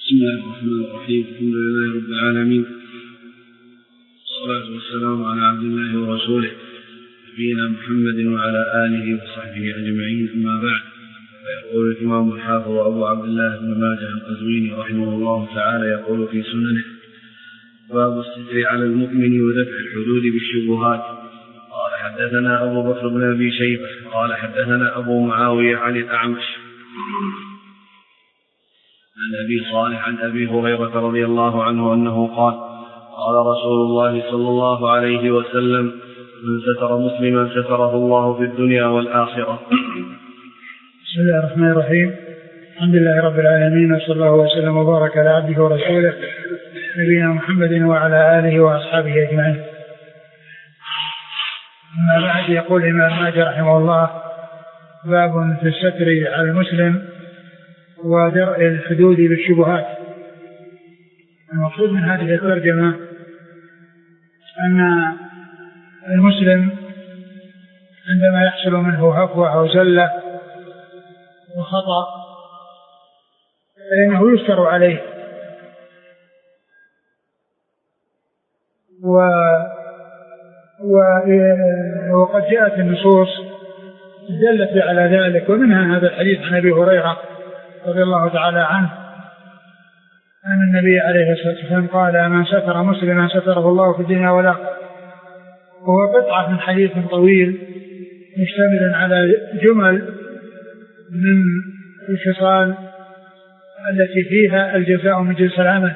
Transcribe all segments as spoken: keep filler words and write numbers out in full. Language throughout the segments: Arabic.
بسم الله الرحمن الرحيم. الحمد لله رب العالمين، والصلاة والسلام على عبد الله ورسوله نبينا محمد وعلى آله وصحبه أجمعين، أما بعد. فيقول الإمام الحافظ أبو عبد الله بن ماجه القزويني رحمه الله تعالى يقول في سننه: باب الستر على المؤمن ودفع الحدود بالشبهات. قال حدثنا أبو بكر بن أبي شيبة قال حدثنا أبو معاوية عن الأعمش عن أبي صالح عن أبي هريرة رضي الله عنه أنه قال: قال رسول الله صلى الله عليه وسلم: من ستر مسلما ستره الله في الدنيا والآخرة. بسم الله الرحمن الرحيم. الحمد لله رب العالمين، وصلى الله وسلم وبارك على عبده ورسوله نبينا محمد وعلى آله وأصحابه أجمعين. أما بعد، يقول الإمام ماجه رحمه الله: باب في الستر على المسلم ودرء الحدود بالشبهات. المقصود من هذه الترجمة أن المسلم عندما يحصل منه هفوة أو زلة وخطأ فإنه يستر عليه، و... و... وقد جاءت النصوص دلت على ذلك، ومنها هذا الحديث عن أبي هريرة رضي الله تعالى عنه أن النبي عليه الصلاة والسلام قال: من ستر مسلما ستره الله في الدنيا والآخرة. وهو قطعة من حديث طويل مشتمل على جمل من الخصال التي فيها الجزاء من جنس العمل.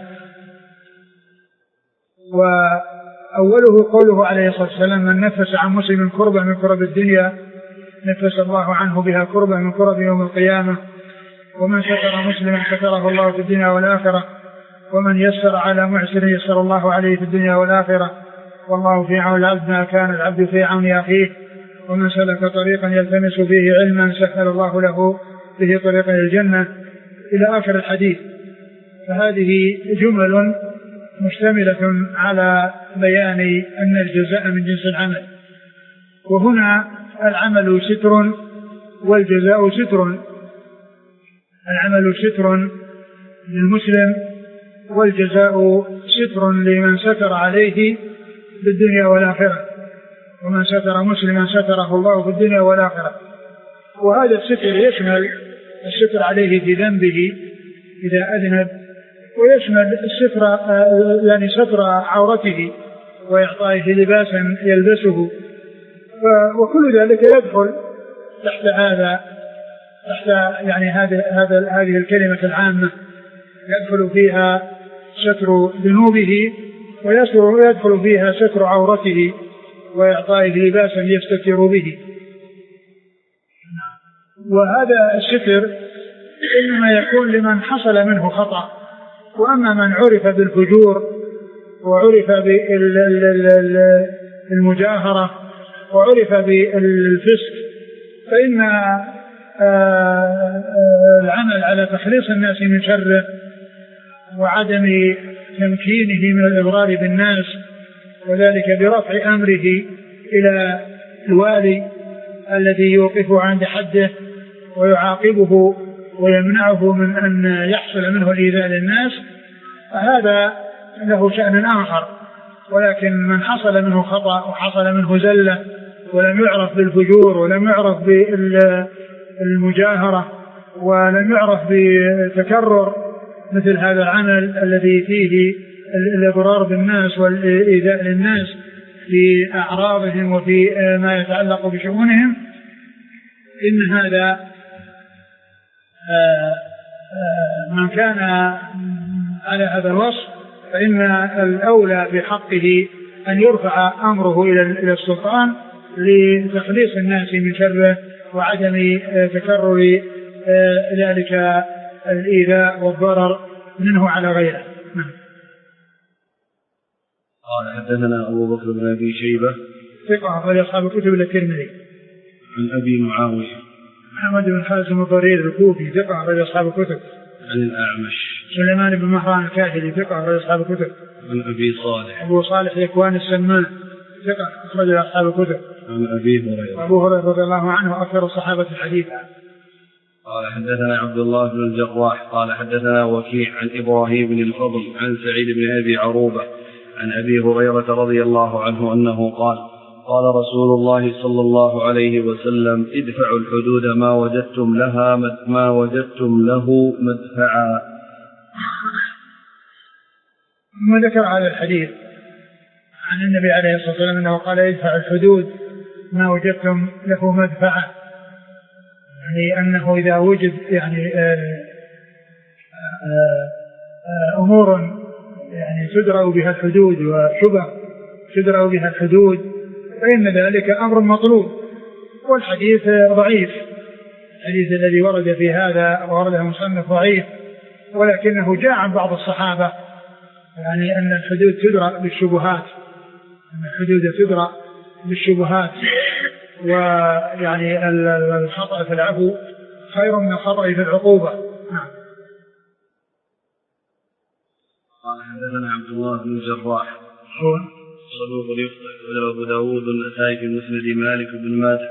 وأوله قوله عليه الصلاة والسلام: من نفس عن مسلم كربة من كرب الدنيا نفس الله عنه بها كربة من كرب يوم القيامة. ومن ستر مسلما ستره الله في الدنيا والآخرة. ومن يسر على معسر يسر الله عليه في الدنيا والآخرة. والله في عون العبد ما كان العبد في عون أخيه. ومن سلك طريقا يلتمس فيه علما سهل الله له به طريقا الجنة، إلى آخر الحديث. فهذه جمل مشتملة على بيان أن الجزاء من جنس العمل. وهنا العمل ستر والجزاء ستر. العمل ستر للمسلم والجزاء ستر لمن ستر عليه بالدنيا والآخرة. ومن ستر مسلما ستره الله في الدنيا والآخرة. وهذا الستر يشمل الستر عليه في ذنبه إذا أذنب، ويشمل الستر يعني ستر عورته وإعطائه لباسا يلبسه، وكل ذلك يدخل تحت هذا تحت يعني هذه هذا هذه الكلمة العامة، يدخل فيها ستر ذنوبه ويدخل فيها ستر عورته وإعطائه لباسا يستتر به. وهذا الستر إنما يكون لمن حصل منه خطأ. وأما من عرف بالفجور وعرف بالمجاهرة وعرف بالفسق فإن العمل على تخليص الناس من شره وعدم تمكينه من الإضرار بالناس، وذلك برفع أمره إلى الوالي الذي يوقفه عند حده ويعاقبه ويمنعه من أن يحصل منه الإيذاء للناس، فهذا له شأن آخر. ولكن من حصل منه خطأ وحصل منه زلة ولم يعرف بالفجور ولم يعرف بالمجاهرة ولم يعرف بتكرر مثل هذا العمل الذي فيه الإضرار بالناس والإيذاء للناس في أعراضهم وفي ما يتعلق بشؤونهم، إن هذا من كان على هذا الوصف فإن الأولى بحقه أن يرفع أمره إلى السلطان لتخليص الناس من شره وعدم تكرر ذلك الإيذاء والضرر منه على غيره. قال حدثنا أبو بكر بن أبي شيبة ثقة أخرج أصحاب الكتب إلا الترمذي. عن أبي معاوية محمد بن خازم الضرير الكوفي ثقة أخرج أصحاب الكتب. عن الأعمش سليمان بن مهران الكاهلي ثقة أخرج أصحاب الكتب. عن أبي صالح أبو صالح ذكوان السمان ثقة أخرج أصحاب الكتب. عن أبي هريرة أبو هريرة رضي الله عنه أكثر الصحابة حديثا. قال حدثنا عبد الله بن الجراح قال حدثنا وكيع عن إبراهيم بن الفضل عن سعيد بن أبي عروبة عن أبي هريرة رضي الله عنه أنه قال قال رسول الله صلى الله عليه وسلم ادفعوا الحدود ما وجدتم لها ما وجدتم له مدفعا. ثم ذكر هذا الحديث عن النبي عليه الصلاة والسلام أنه قال ادفعوا الحدود ما وجدتم له مدفعا، يعني أنه إذا وجد يعني أمور يعني تدرأ بها الحدود وشبه تدرأ بها الحدود فإن ذلك أمر مطلوب. والحديث ضعيف، الحديث الذي ورد في هذا ورده مصنف ضعيف، ولكنه جاء عن بعض الصحابة يعني أن الحدود تدرأ بالشبهات، أن الحدود تدرأ بالشبهات، ويعني الخطأ في العفو خير من الخطأ في العقوبة. قال حدثنا عبد الله بن الجراح هو صدوق يخطئ وله أبو داود النسائي في مسند مالك بن ماجه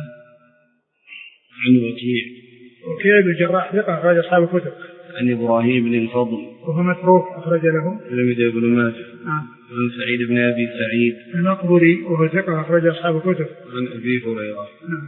عن وكيع وكيع بن الجراح ثقة أخرج أصحاب الكتب عن إبراهيم بن الفضل وهو متروك أخرج له الترمذي بن ماجه نعم عن سعيد بن أبي سعيد المقبري وهو ثقة أخرج أصحاب الكتب عن أبي هريرة. نعم.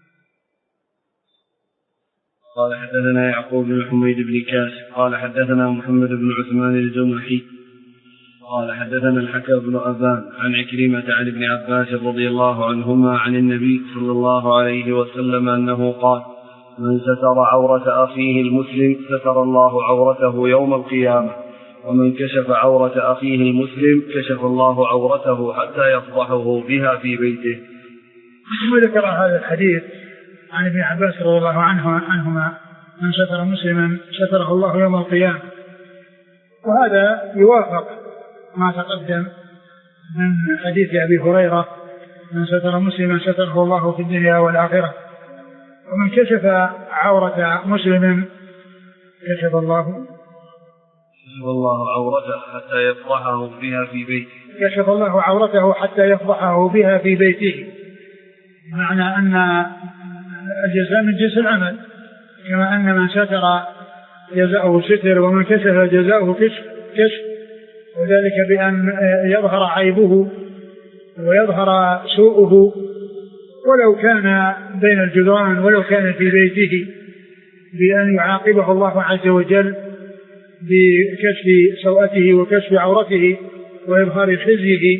قال حدثنا يعقوب بن حميد بن كاسب قال حدثنا محمد بن عثمان الجمحي قال حدثنا الحكم بن أبان عن عكرمة عن ابن عباس رضي الله عنهما عن النبي صلى الله عليه وسلم أنه قال من ستر عورة أخيه المسلم ستر الله عورته يوم القيامة ومن كشف عورة أخيه المسلم كشف الله عورته حتى يفضحه بها في بيته. ثم ذكر هذا الحديث عن ابن عباس رضي الله عنه عنهما من ستر مسلما ستره الله يوم القيامة، وهذا يوافق ما تقدم من حديث أبي هريرة من ستر مسلما ستره الله في الدنيا والآخرة ومن كشف عورة مسلم كشف الله كشف الله عورته حتى يفضحه بها في بيته كشف الله عورته حتى يفضحه بها في بيته، معنى أن الجزاء من جنس العمل، كما أن من ستر جزاؤه ستر ومن كشف جزاؤه كشف كشف، وذلك بأن يظهر عيبه ويظهر سوءه ولو كان بين الجدران ولو كان في بيته، بأن يعاقبه الله عز وجل بكشف سوءته وكشف عورته وإظهار خزيه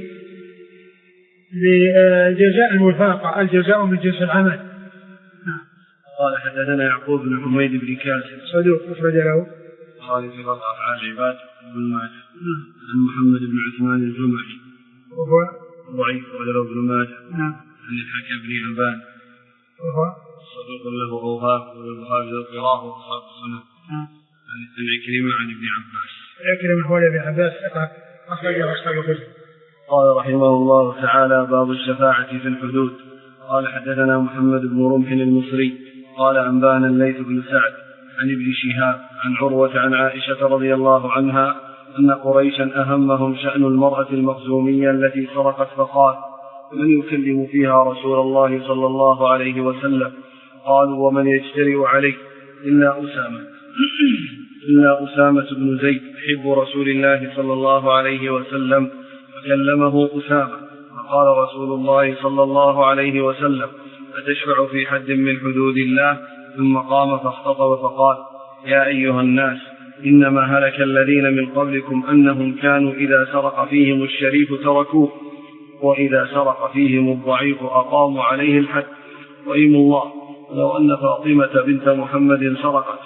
لجزاء الوفاقة، الجزاء من جنس العمل. قال حدثنا يعقوب بن حميد بن كاسب صدوق أخرج له قال في وضع أفعال العباد بن ماجه عن محمد بن عثمان الجمحي وهو ضعيف وله ابن ماجه نعم عن الحكم بن أبان وهو صدوق له أوهام والبخاري القراءة وأصحاب السنة نعم عن عكرمة عن ابن عباس عكرمة هو ابن عباس أخرجه أصحاب الكتب. قال رحمه الله تعالى باب الشفاعة في الحدود. قال حدثنا محمد بن رمح المصري قال أنبانا الليث بن سعد عن ابن شهاب عن عروة عن عائشة رضي الله عنها أن قريشا أهمهم شأن المرأة المخزومية التي سرقت فقال من يكلم فيها رسول الله صلى الله عليه وسلم؟ قالوا ومن يجترئ عليه إلا أسامة إلا أسامة بن زيد حب رسول الله صلى الله عليه وسلم فكلمه أسامة فقال رسول الله صلى الله عليه وسلم أتشفع في حد من حدود الله؟ ثم قام فاختطب فقال يا أيها الناس إنما هلك الذين من قبلكم أنهم كانوا إذا سرق فيهم الشريف تركوه وإذا سرق فيهم الضعيف أقاموا عليه الحد وإيم الله لو أن فاطمة بنت محمد سرقت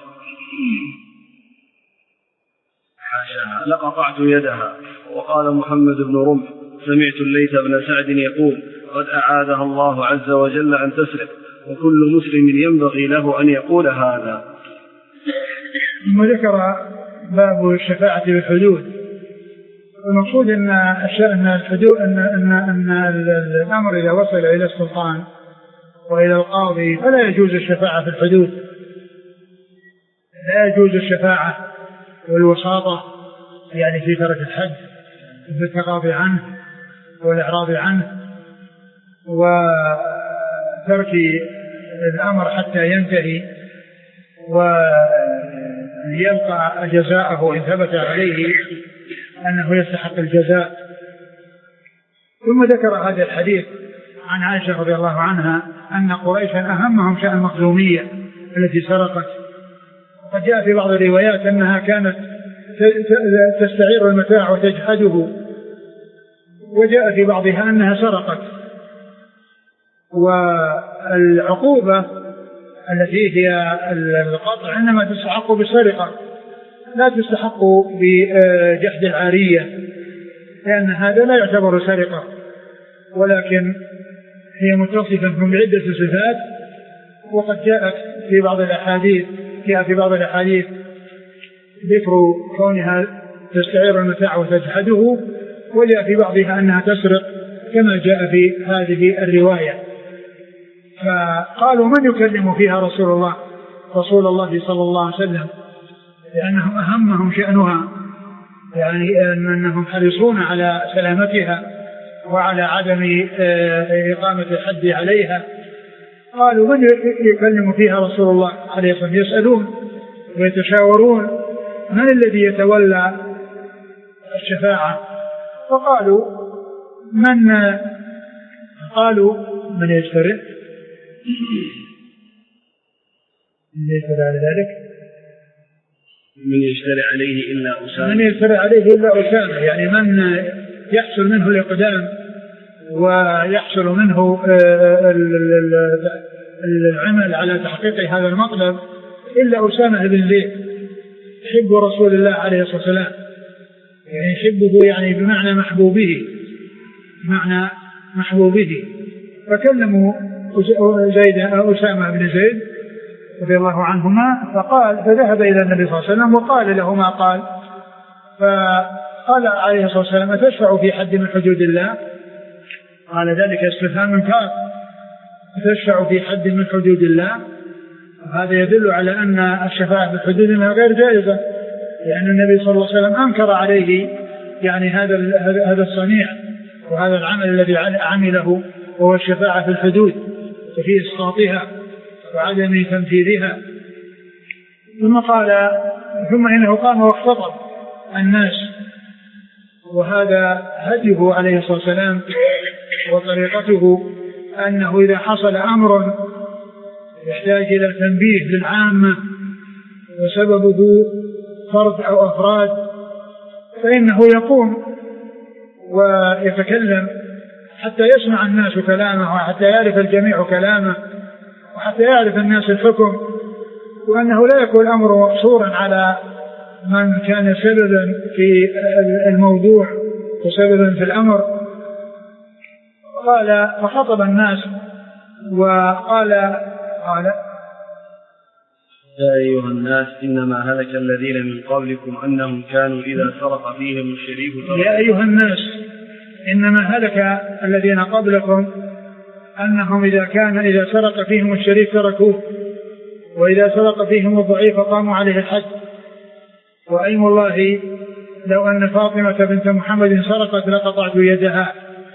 حاشاها لقطعت يدها. وقال محمد بن رمح سمعت الليث بن سعد يقول قد أعادها الله عز وجل أن تسرق وكل مسلم ينبغي له أن يقول هذا. ثم ذكر باب الشفاعة بالحدود. المقصود أن أن الحدود أن أن أن الأمر إذا وصل إلى السلطان وإلى القاضي فلا يجوز الشفاعة في الحدود، لا يجوز الشفاعة والوساطة يعني في ترك الحد في التغاضي عنه والإعراض عنه وترك الأمر حتى ينتهي وليلقى جزاءه إن ثبت عليه أنه يستحق الجزاء. ثم ذكر هذا الحديث عن عائشة رضي الله عنها أن قريشا أهمهم شأن المخزومية التي سرقت، وقد جاء في بعض الروايات أنها كانت تستعير المتاع وتجحده، وجاء في بعضها أنها سرقت. والعقوبة التي هي القطع إنما تستحق بالسرقة لا تستحق بجحد العارية، لأن هذا لا يعتبر سرقة، ولكن هي متصفة بعدة صفات. وقد جاءت في بعض الأحاديث جاء في بعض الأحاديث ذكر كونها تستعير المتاع وتجحده، وجاء في بعضها أنها تسرق كما جاء في هذه الرواية. فقالوا من يكلم فيها رسول الله رسول الله صلى الله عليه وسلم، لأنهم أهمهم شأنها، يعني أنهم حريصون على سلامتها وعلى عدم إقامة الحد عليها. قالوا من يكلم فيها رسول الله عليه الصلاة والسلام، يسألون ويتشاورون من الذي يتولى الشفاعة، فقالوا من قالوا من يشتري من يشتري على ذلك من يشتري عليه إلا أسامة من يشتري عليه إلا أسامة، يعني من يحصل منه الإقدام ويحصل منه العمل على تحقيق هذا المطلب إلا أسامة بن زيد حب رسول الله عليه الصلاة والسلام، يعني حبه يعني بمعنى محبوبه بمعنى محبوبه. فكلموا زيد أسامة بن زيد رضي الله عنهما، فقال فذهب إلى النبي صلى الله عليه وسلم وقال له ما قال. فقال عليه الصلاة والسلام أتشفع في حد من حدود الله؟ قال ذلك استفهام إنكار، أتشفع في حد من حدود الله؟ هذا يدل على أن الشفاعة في حدود الله غير جائزة، لأن النبي صلى الله عليه وسلم أنكر عليه يعني هذا هذا الصنيع وهذا العمل الذي عمله، وهو الشفاعة في الحدود وفي إسقاطها وعدم تنفيذها. ثم قال ثم إنه قام واختطب الناس، وهذا هديه عليه الصلاة والسلام وطريقته، أنه إذا حصل أمر يحتاج إلى تنبيه للعامة وسببه فرد أو أفراد، فإنه يقوم ويتكلم حتى يسمع الناس كلامه وحتى يعرف الجميع كلامه وحتى يعرف الناس الحكم، وأنه لا يكون الأمر مقصورا على من كان سببا في الموضوع وسببا في الأمر. قال فخطب الناس وقال قال يا أيها الناس إنما هلك الذين من قبلكم أنهم كانوا إذا سرق فيهم الشريف يا أيها الناس إنما هلك الذين قبلكم أنهم إذا كان إذا سرق فيهم الشريف تركوه، وإذا سرق فيهم الضعيف قاموا عليه الحد. وأيم الله لو أن فاطمة بنت محمد سرقت لقطعت يدها.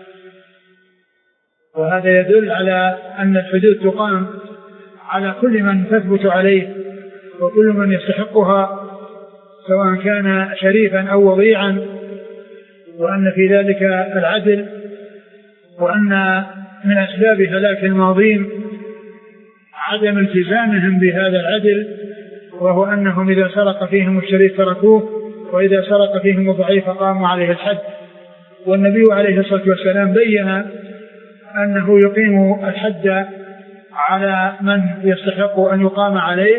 وهذا يدل على أن الحدود تقام على كل من تثبت عليه وكل من يستحقها سواء كان شريفا أو وضيعا، وأن في ذلك العدل، وأن من أسباب هلاك الماضين عدم التزامهم بهذا العدل، وهو أنهم إذا سرق فيهم الشريف تركوه، وإذا سرق فيهم الضعيف قاموا عليه الحد. والنبي عليه الصلاة والسلام بين أنه يقيم الحد على من يستحق أن يقام عليه،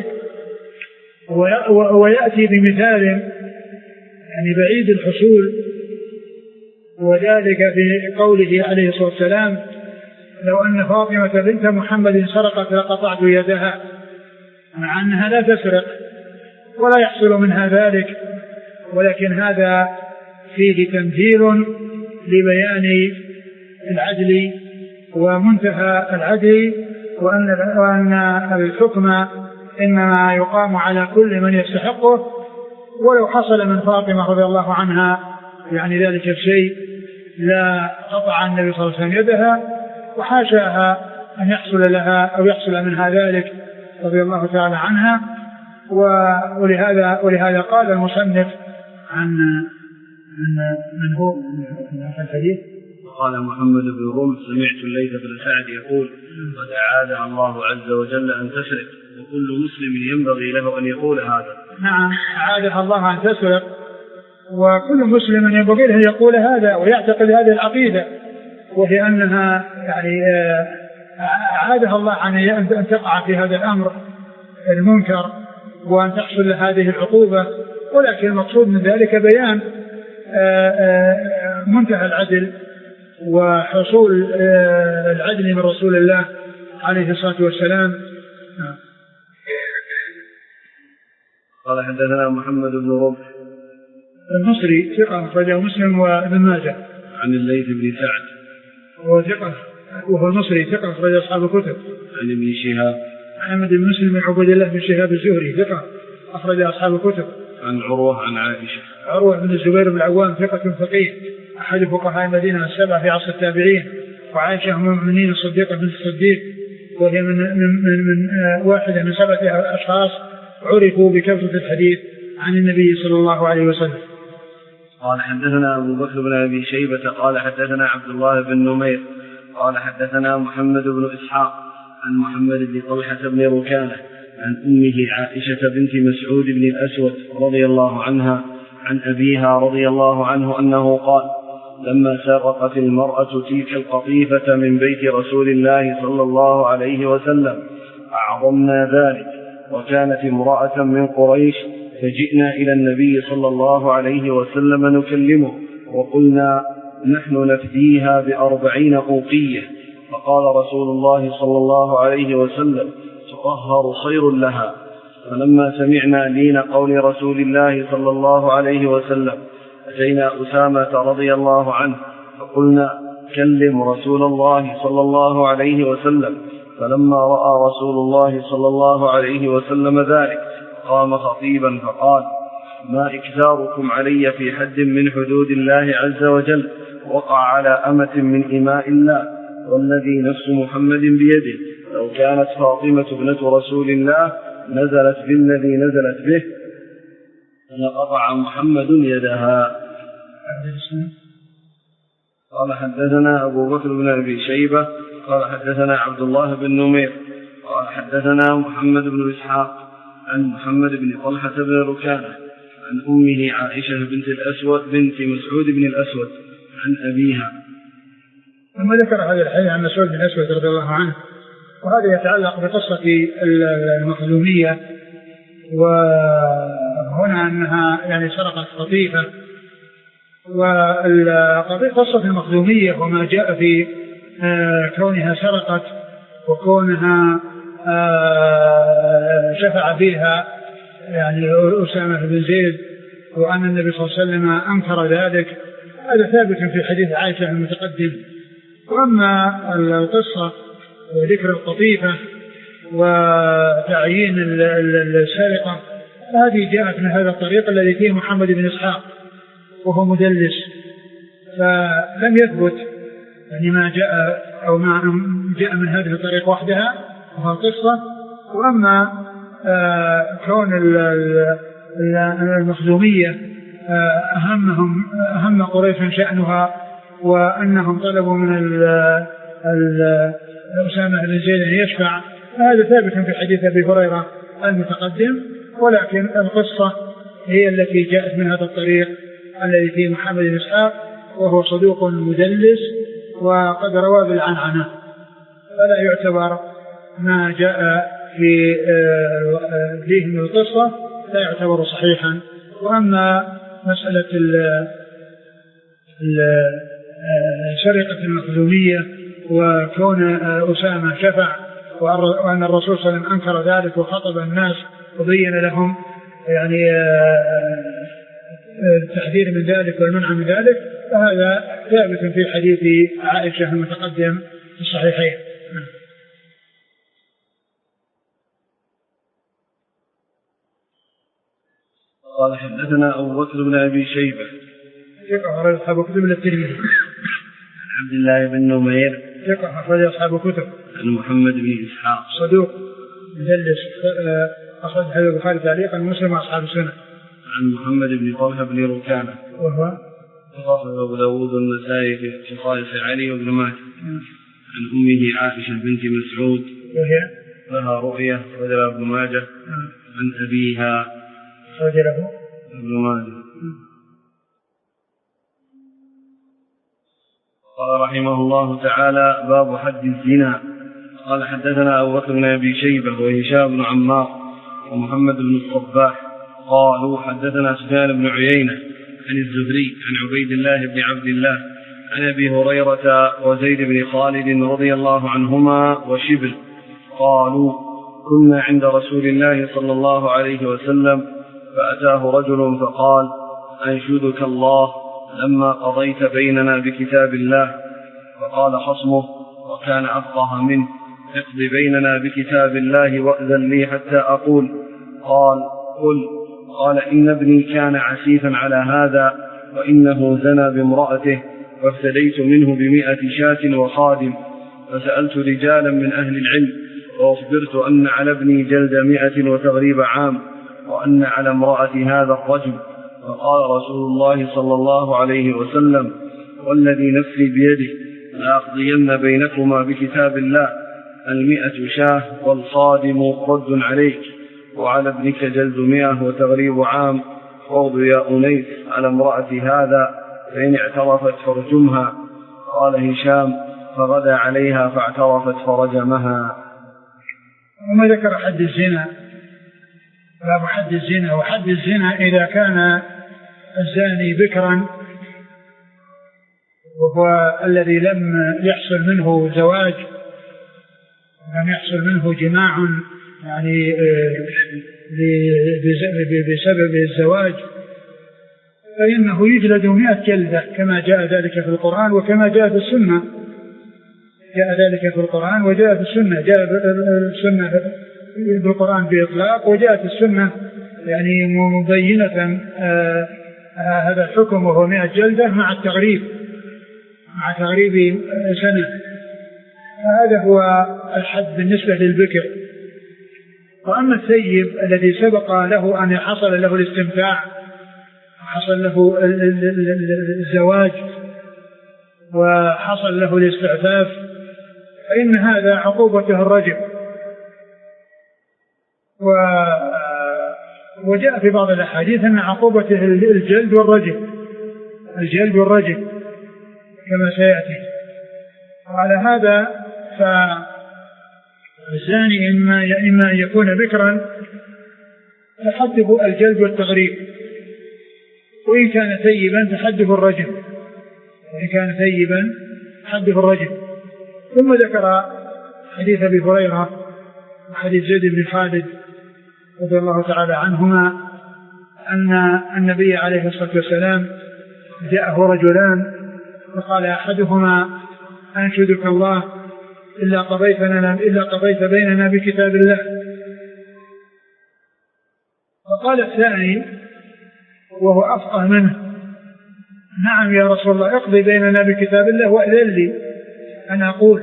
ويأتي بمثال يعني بعيد الحصول، وذلك في قوله عليه الصلاة والسلام لو أن فاطمة بنت محمد سرقت لقطعت يدها، مع أنها لا تسرق ولا يحصل منها ذلك، ولكن هذا فيه تمثيل لبيان العدل ومنتهى العدل، وأن وأن الحكم إنما يقام على كل من يستحقه، ولو حصل من فاطمة رضي الله عنها يعني ذلك الشيء لا قطع النبي صلى الله عليه وسلم يدها، وحاشاها أن يحصل لها أو يحصل منها ذلك رضي الله تعالى عنها. ولهذا ولهذا قال المصنف عن من من هو من الحديث. قال محمد بن رمح سمعت الليث بن سعد يقول قد أعادها الله عز وجل أن تسرق وكل مسلم ينبغي له أن يقول هذا. نعم أعادها الله أن تسرق وكل مسلم ينبغي له أن يقول هذا ويعتقد هذه العقيدة، وهي أنها يعني أعادها الله عن أن تقع في هذا الأمر المنكر وأن تحصل هذه العقوبة، ولكن المقصود من ذلك بيان منتهى العدل وحصول العدل من رسول الله عليه الصلاة والسلام. قال حدثنا محمد بن رمح المصري ثقة أخرجه مسلم وابن ماجه. عن الليث بن سعد وهو ثقة وهو المصري ثقة أخرج أصحاب الكتب. عن ابن شهاب محمد بن مسلم بن عبد الله بن شهاب الزهري ثقة أخرج أصحاب الكتب. عن عروة عن عائشة عروة بن الزبير بن العوام ثقة فقيه أحد فقهاء المدينة السبعة في عصر التابعين، وعائشة أم المؤمنين الصديقة بنت الصديق، وهي من من من, من واحدة من سبعة أشخاص عرفوا بكثرة الحديث عن النبي صلى الله عليه وسلم. قال حدثنا أبو بكر بن أبي شيبة قال حدثنا عبد الله بن نمير قال حدثنا محمد بن إسحاق عن محمد بن طلحة بن ركانة عن أمه عائشة بنت مسعود بن الأسود رضي الله عنها عن أبيها رضي الله عنه أنه قال لما سرقت المرأة تلك القطيفة من بيت رسول الله صلى الله عليه وسلم أعظمنا ذلك، وكانت امرأة من قريش، فجئنا إلى النبي صلى الله عليه وسلم نكلمه وقلنا نحن نفديها بأربعين أوقية، فقال رسول الله صلى الله عليه وسلم تطهر خير لها. فلما سمعنا لين قول رسول الله صلى الله عليه وسلم أتينا أسامة رضي الله عنه فقلنا كلم رسول الله صلى الله عليه وسلم، فلما رأى رسول الله صلى الله عليه وسلم ذلك قام خطيبا فقال ما إكثاركم علي في حد من حدود الله عز وجل وقع على أمة من إماء الله، والذي نفس محمد بيده لو كانت فاطمة ابنة رسول الله نزلت بالذي نزلت به لقطع محمد يدها. قال حدثنا أبو بكر بن أبي شيبة قال حدثنا عبد الله بن نمير قال حدثنا محمد بن إسحاق عن محمد بن طلحة بن ركانة عن أمه عائشة بنت الأسود بنت مسعود بن الأسود عن أبيها. ثم ذكر هذا الحديث عن مسعود بن الأسود رضي الله عنه، وهذا يتعلق بقصة المخزومية، وهنا أنها يعني سرقت قطيفة، وقصة المخزومية وما جاء في كونها سرقت وكونها شفع فيها يعني أسامة بن زيد، وأن النبي صلى الله عليه وسلم أنكر ذلك، هذا ثابت في حديث عائشة المتقدم. وأما القصة وذكر القطيفة وتعيين السرقة هذه جاءت من هذا الطريق الذي فيه محمد بن إسحاق وهو مدلس، فلم يثبت يعني ما جاء أو ما جاء من هذه الطريق وحدها وهو القصة. وأما كون المخزومية أهمهم أهم قريش شأنها وأنهم طلبوا من أسامة بن زيد أن يشفع، هذا ثابت في حديث أبي هريرة المتقدم، ولكن القصة هي التي جاءت من هذا الطريق الذي فيه محمد بن إسحاق وهو صدوق مدلس وقد روى بالعنعنة، فلا يعتبر ما جاء في فيه من القصة لا يعتبر صحيحا. وأما مسألة سرقة المخزومية وكون أسامة شفع وأن الرسول صلى الله عليه وسلم أنكر ذلك وخطب الناس وبين لهم يعني التحذير من ذلك والمنع من ذلك، فهذا ثابت في حديث عائشة المتقدم في الصحيحين. قال حدثنا أبو بكر بن أبي شيبة ثقة أخرج أصحاب كتب الترمذي عن عبد الله بن نمير ثقة أخرج أصحاب كتب عن محمد بن إسحاق صدوق مدلس أخرج حديث البخاري تعليقا ومسلم وأصحاب السنة. عن محمد بن طلحة بن ركانة وهو وصفه أبو داود والنسائي في خصائص علي وابن ماجه. عن أمه عائشة بنت مسعود وهي لها رؤية رجل ابن ماجه. عن أبيها رجله ابن ماجه. قال رحمه الله تعالى: باب حد الزنا. قال: حدثنا أبو بكر بن أبي شيبة وهشام بن عمار ومحمد بن الصباح قالوا: حدثنا سفيان بن عيينة عن الزهري عن عبيد الله بن عبد الله عن أبي هريرة وزيد بن خالد رضي الله عنهما وشبل قالوا: كنا عند رسول الله صلى الله عليه وسلم فأتاه رجل فقال: أنشدك الله لما قضيت بيننا بكتاب الله. فقال خصمه وكان أفقه منه: اقض بيننا بكتاب الله وأذن لي حتى أقول. قال: قل. قال: إن ابني كان عسيفا على هذا وإنه زنى بامرأته فافتديت منه بمئة شاة وخادم. فسألت رجالا من أهل العلم وأخبرت أن على ابني جلد مئة وتغريب عام وأن على امرأة هذا الرجل. فقال رسول الله صلى الله عليه وسلم: والذي نفسي بيده لأقضين بينكما بكتاب الله المئة شاه والخادم رد عليك، وعلى ابنك جلد مئة وتغريب عام. واغض يا أنيس على امرأة هذا فإن اعترفت فرجمها. قال هشام: فغدا عليها فاعترفت فرجمها. وما ذكر حد الزنا. باب حد الزنا. وحد الزنا إذا كان الزاني بكرا وهو الذي لم يحصل منه زواج، لم يحصل منه جماع يعني بسبب الزواج، فإنه يجلد مئة جلدة كما جاء ذلك في القرآن وكما جاء في السنة. جاء ذلك في القرآن وجاء في السنة. جاء السنة بالقرآن بإطلاق وجاءت السنة يعني مبينة آه آه هذا الحكم وهو مئة جلدة مع التغريب مع تغريب سنة. هذا هو الحد بالنسبة للبكر. وأما الثيب الذي سبق له أن حصل له الاستمتاع وحصل له الزواج وحصل له الاستعفاف فإن هذا عقوبته الرجم. وجاء في بعض الأحاديث أن عقوبته الجلد والرجم الجلد والرجم كما سيأتي. وعلى هذا فالزاني إما إما أن يكون بكرا فحده الجلد والتغريب، وإن كان ثيبا فحده الرجم وإن كان ثيبا حده الرجم. ثم ذكر حديث أبي هريرة وحديث زيد بن خالد رضي الله تعالى عنهما أن النبي عليه الصلاة والسلام جاءه رجلان فقال أحدهما: أنشدك الله إلا قضيت لنا إلا قضيت بيننا بكتاب الله. فقال الثاني وهو أفقه منه: نعم يا رسول الله، اقضي بيننا بكتاب الله وأذن لي أن أقول.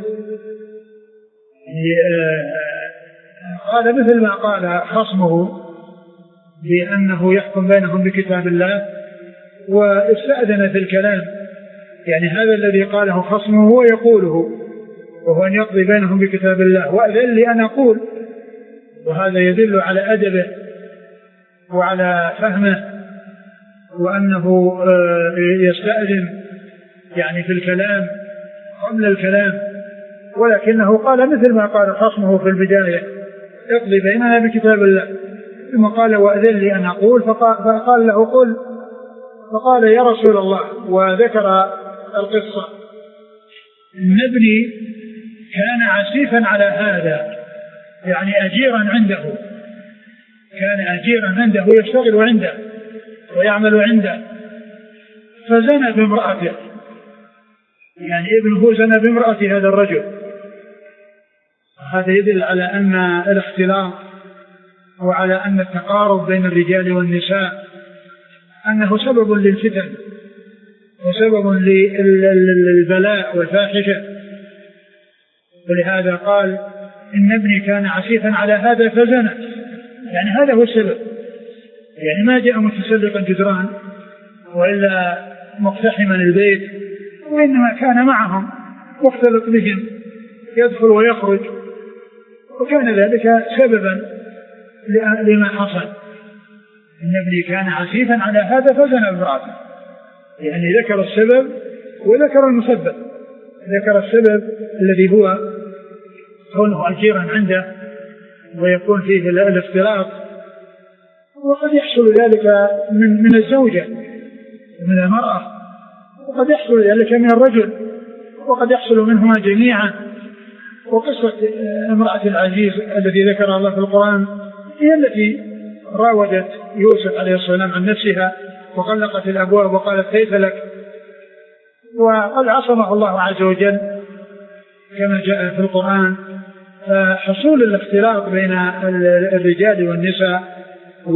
قال مثل ما قال خصمه بأنه يحكم بينهم بكتاب الله، واستأذن في الكلام، يعني هذا الذي قاله خصمه هو يقوله وهو أن يقضي بينهم بكتاب الله وأذن لي أن أقول. وهذا يدل على أدبه وعلى فهمه وأنه يستأذن يعني في الكلام قبل الكلام، ولكنه قال مثل ما قال خصمه في البداية: اقضي بيننا بكتاب الله. ثم قال: وأذن لي أن أقول. فقال له: قل. فقال: يا رسول الله، وذكر القصة: إن ابني كان عسيفا على هذا، يعني أجيرا عنده، كان أجيرا عنده يشتغل عنده ويعمل عنده، فزنى بامرأته، يعني ابنه زنى بامرأة هذا الرجل. هذا يدل على أن الاختلاط وعلى أن التقارب بين الرجال والنساء أنه سبب للفتن وسبب للبلاء والفاحشة. ولهذا قال: إن ابني كان عسيفا على هذا فزنى، يعني هذا هو السبب. يعني ما جاء متسلقا جدران وإلا مقتحما البيت، وإنما كان معهم مختلط بهم يدخل ويخرج، وكان ذلك سببا لما حصل. إن ابني كان عسيفا على هذا فزن بامرأته، يعني ذكر السبب وذكر المسبب. ذكر السبب الذي هو كونه أجيرا عنده ويكون فيه الاختلاط، وقد يحصل ذلك من, من الزوجة ومن المرأة، وقد يحصل ذلك من الرجل، وقد يحصل منهما جميعا. وقصة امرأة العزيز التي ذكرها الله في القرآن هي التي راودت يوسف عليه السلام عن نفسها وغلقت الأبواب وقالت كيف لك، وقد عصمه الله عز وجل كما جاء في القرآن. فحصول الاختلاط بين الرجال والنساء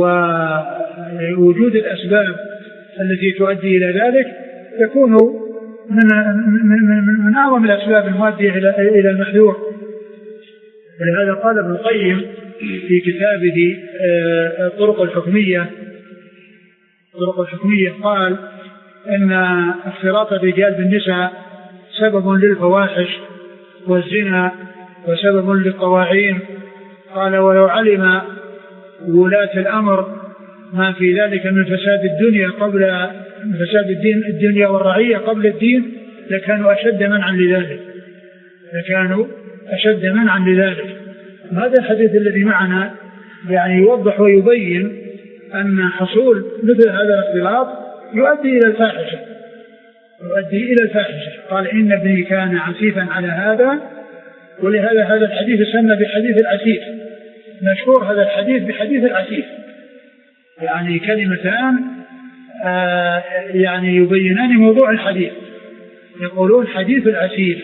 ووجود الأسباب التي تؤدي إلى ذلك تكون من, من, من أعظم الأسباب المؤدية إلى المحذور. ولهذا قال ابن القيم في كتابه الطرق الحكمية الطرق الحكمية قال إن اختلاط الرجال بالنساء سبب للفواحش والزنا وسبب للطواعين. قال ولو علم ولاة الأمر ما في ذلك من فساد الدنيا قبل فساد الدين الدنيا والرعية قبل الدين لكانوا أشد منعا لذلك لكانوا أشد منعا لذلك. هذا الحديث الذي معنا يعني يوضح ويبين أن حصول مثل هذا الاختلاط يؤدي إلى الفاحشة يؤدي إلى الفاحشة. قال إن ابني كان عسيفا على هذا، ولهذا هذا الحديث يسمى بحديث العسيف، مشهور هذا الحديث بحديث العسيف، يعني كلمتان آه يعني يبينان موضوع الحديث. يقولون حديث العسيف،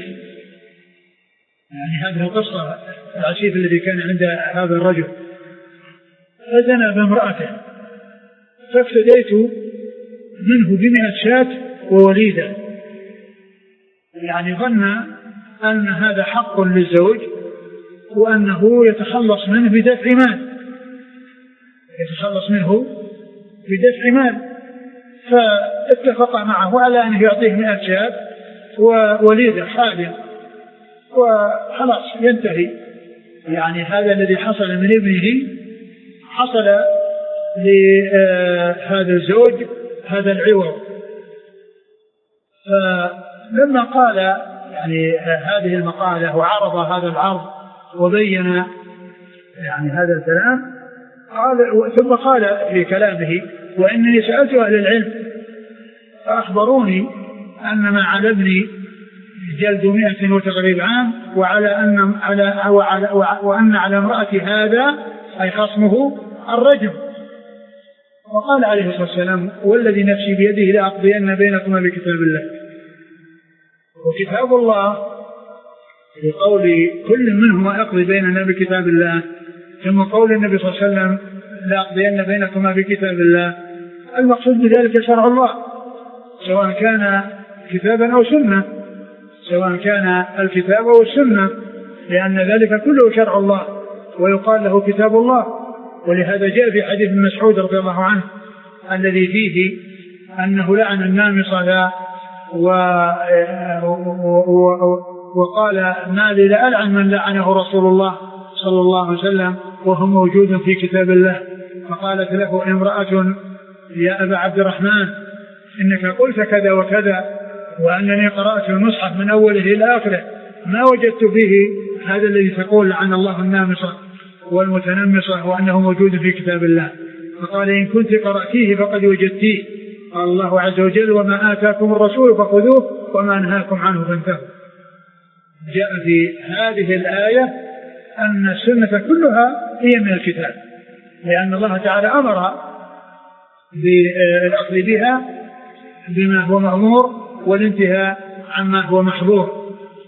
يعني هذه القصة العسيف الذي كان عند هذا الرجل فزنى بامرأته فافتديت منه بمئة شاة ووليدة، يعني ظن أن هذا حق للزوج وأنه يتخلص منه بدفع مال يتخلص منه بدفع مال فاتفق معه على أن يعطيه مئة شاة ووليدة حاليا وخلاص ينتهي. يعني هذا الذي حصل من ابنه حصل لهذا الزوج هذا العوض. فلما قال يعني هذه المقالة وعرض هذا العرض وبين يعني هذا الكلام قال ثم قال في كلامه وإنني سألت أهل العلم فأخبروني أن ما على ابني جلد مئة وتغريب عام وعلى أن على وعلى وأن على امرأة هذا أي خصمه الرجم. وقال عليه الصلاة والسلام والذي نفسي بيده لأقضين بينكما بكتاب الله. وكتاب الله في قول كل منهما أقضي بيننا بكتاب الله، ثم قول النبي صلى الله عليه وسلم لأقضين بينكما بكتاب الله، المقصود بذلك شرع الله سواء كان كتابا أو سنة سواء كان الكتاب أو السنة، لأن ذلك كله شرع الله ويقال له كتاب الله. ولهذا جاء في حديث ابن مسعود رضي الله عنه الذي فيه أنه لعن النامصة و... وقال ما لي لا ألعن من لعنه رسول الله صلى الله عليه وسلم وهو موجود في كتاب الله. فقالت له امرأة يا أبا عبد الرحمن إنك قلت كذا وكذا وأنني قرأت المصحف من أوله إلى آخره ما وجدت فيه هذا الذي تقول لعن الله النامصة والمتنمصة وأنه موجود في كتاب الله. فقال إن كنت قرأتيه فقد وجدتيه. قال الله عز وجل وما آتاكم الرسول فخذوه وما نهاكم عنه فانتهوا. جاء في هذه الآية أن السنة كلها هي من الكتاب، لأن الله تعالى أمر بالأخذ بها بما هو مأمور والانتهاء عما هو محظور.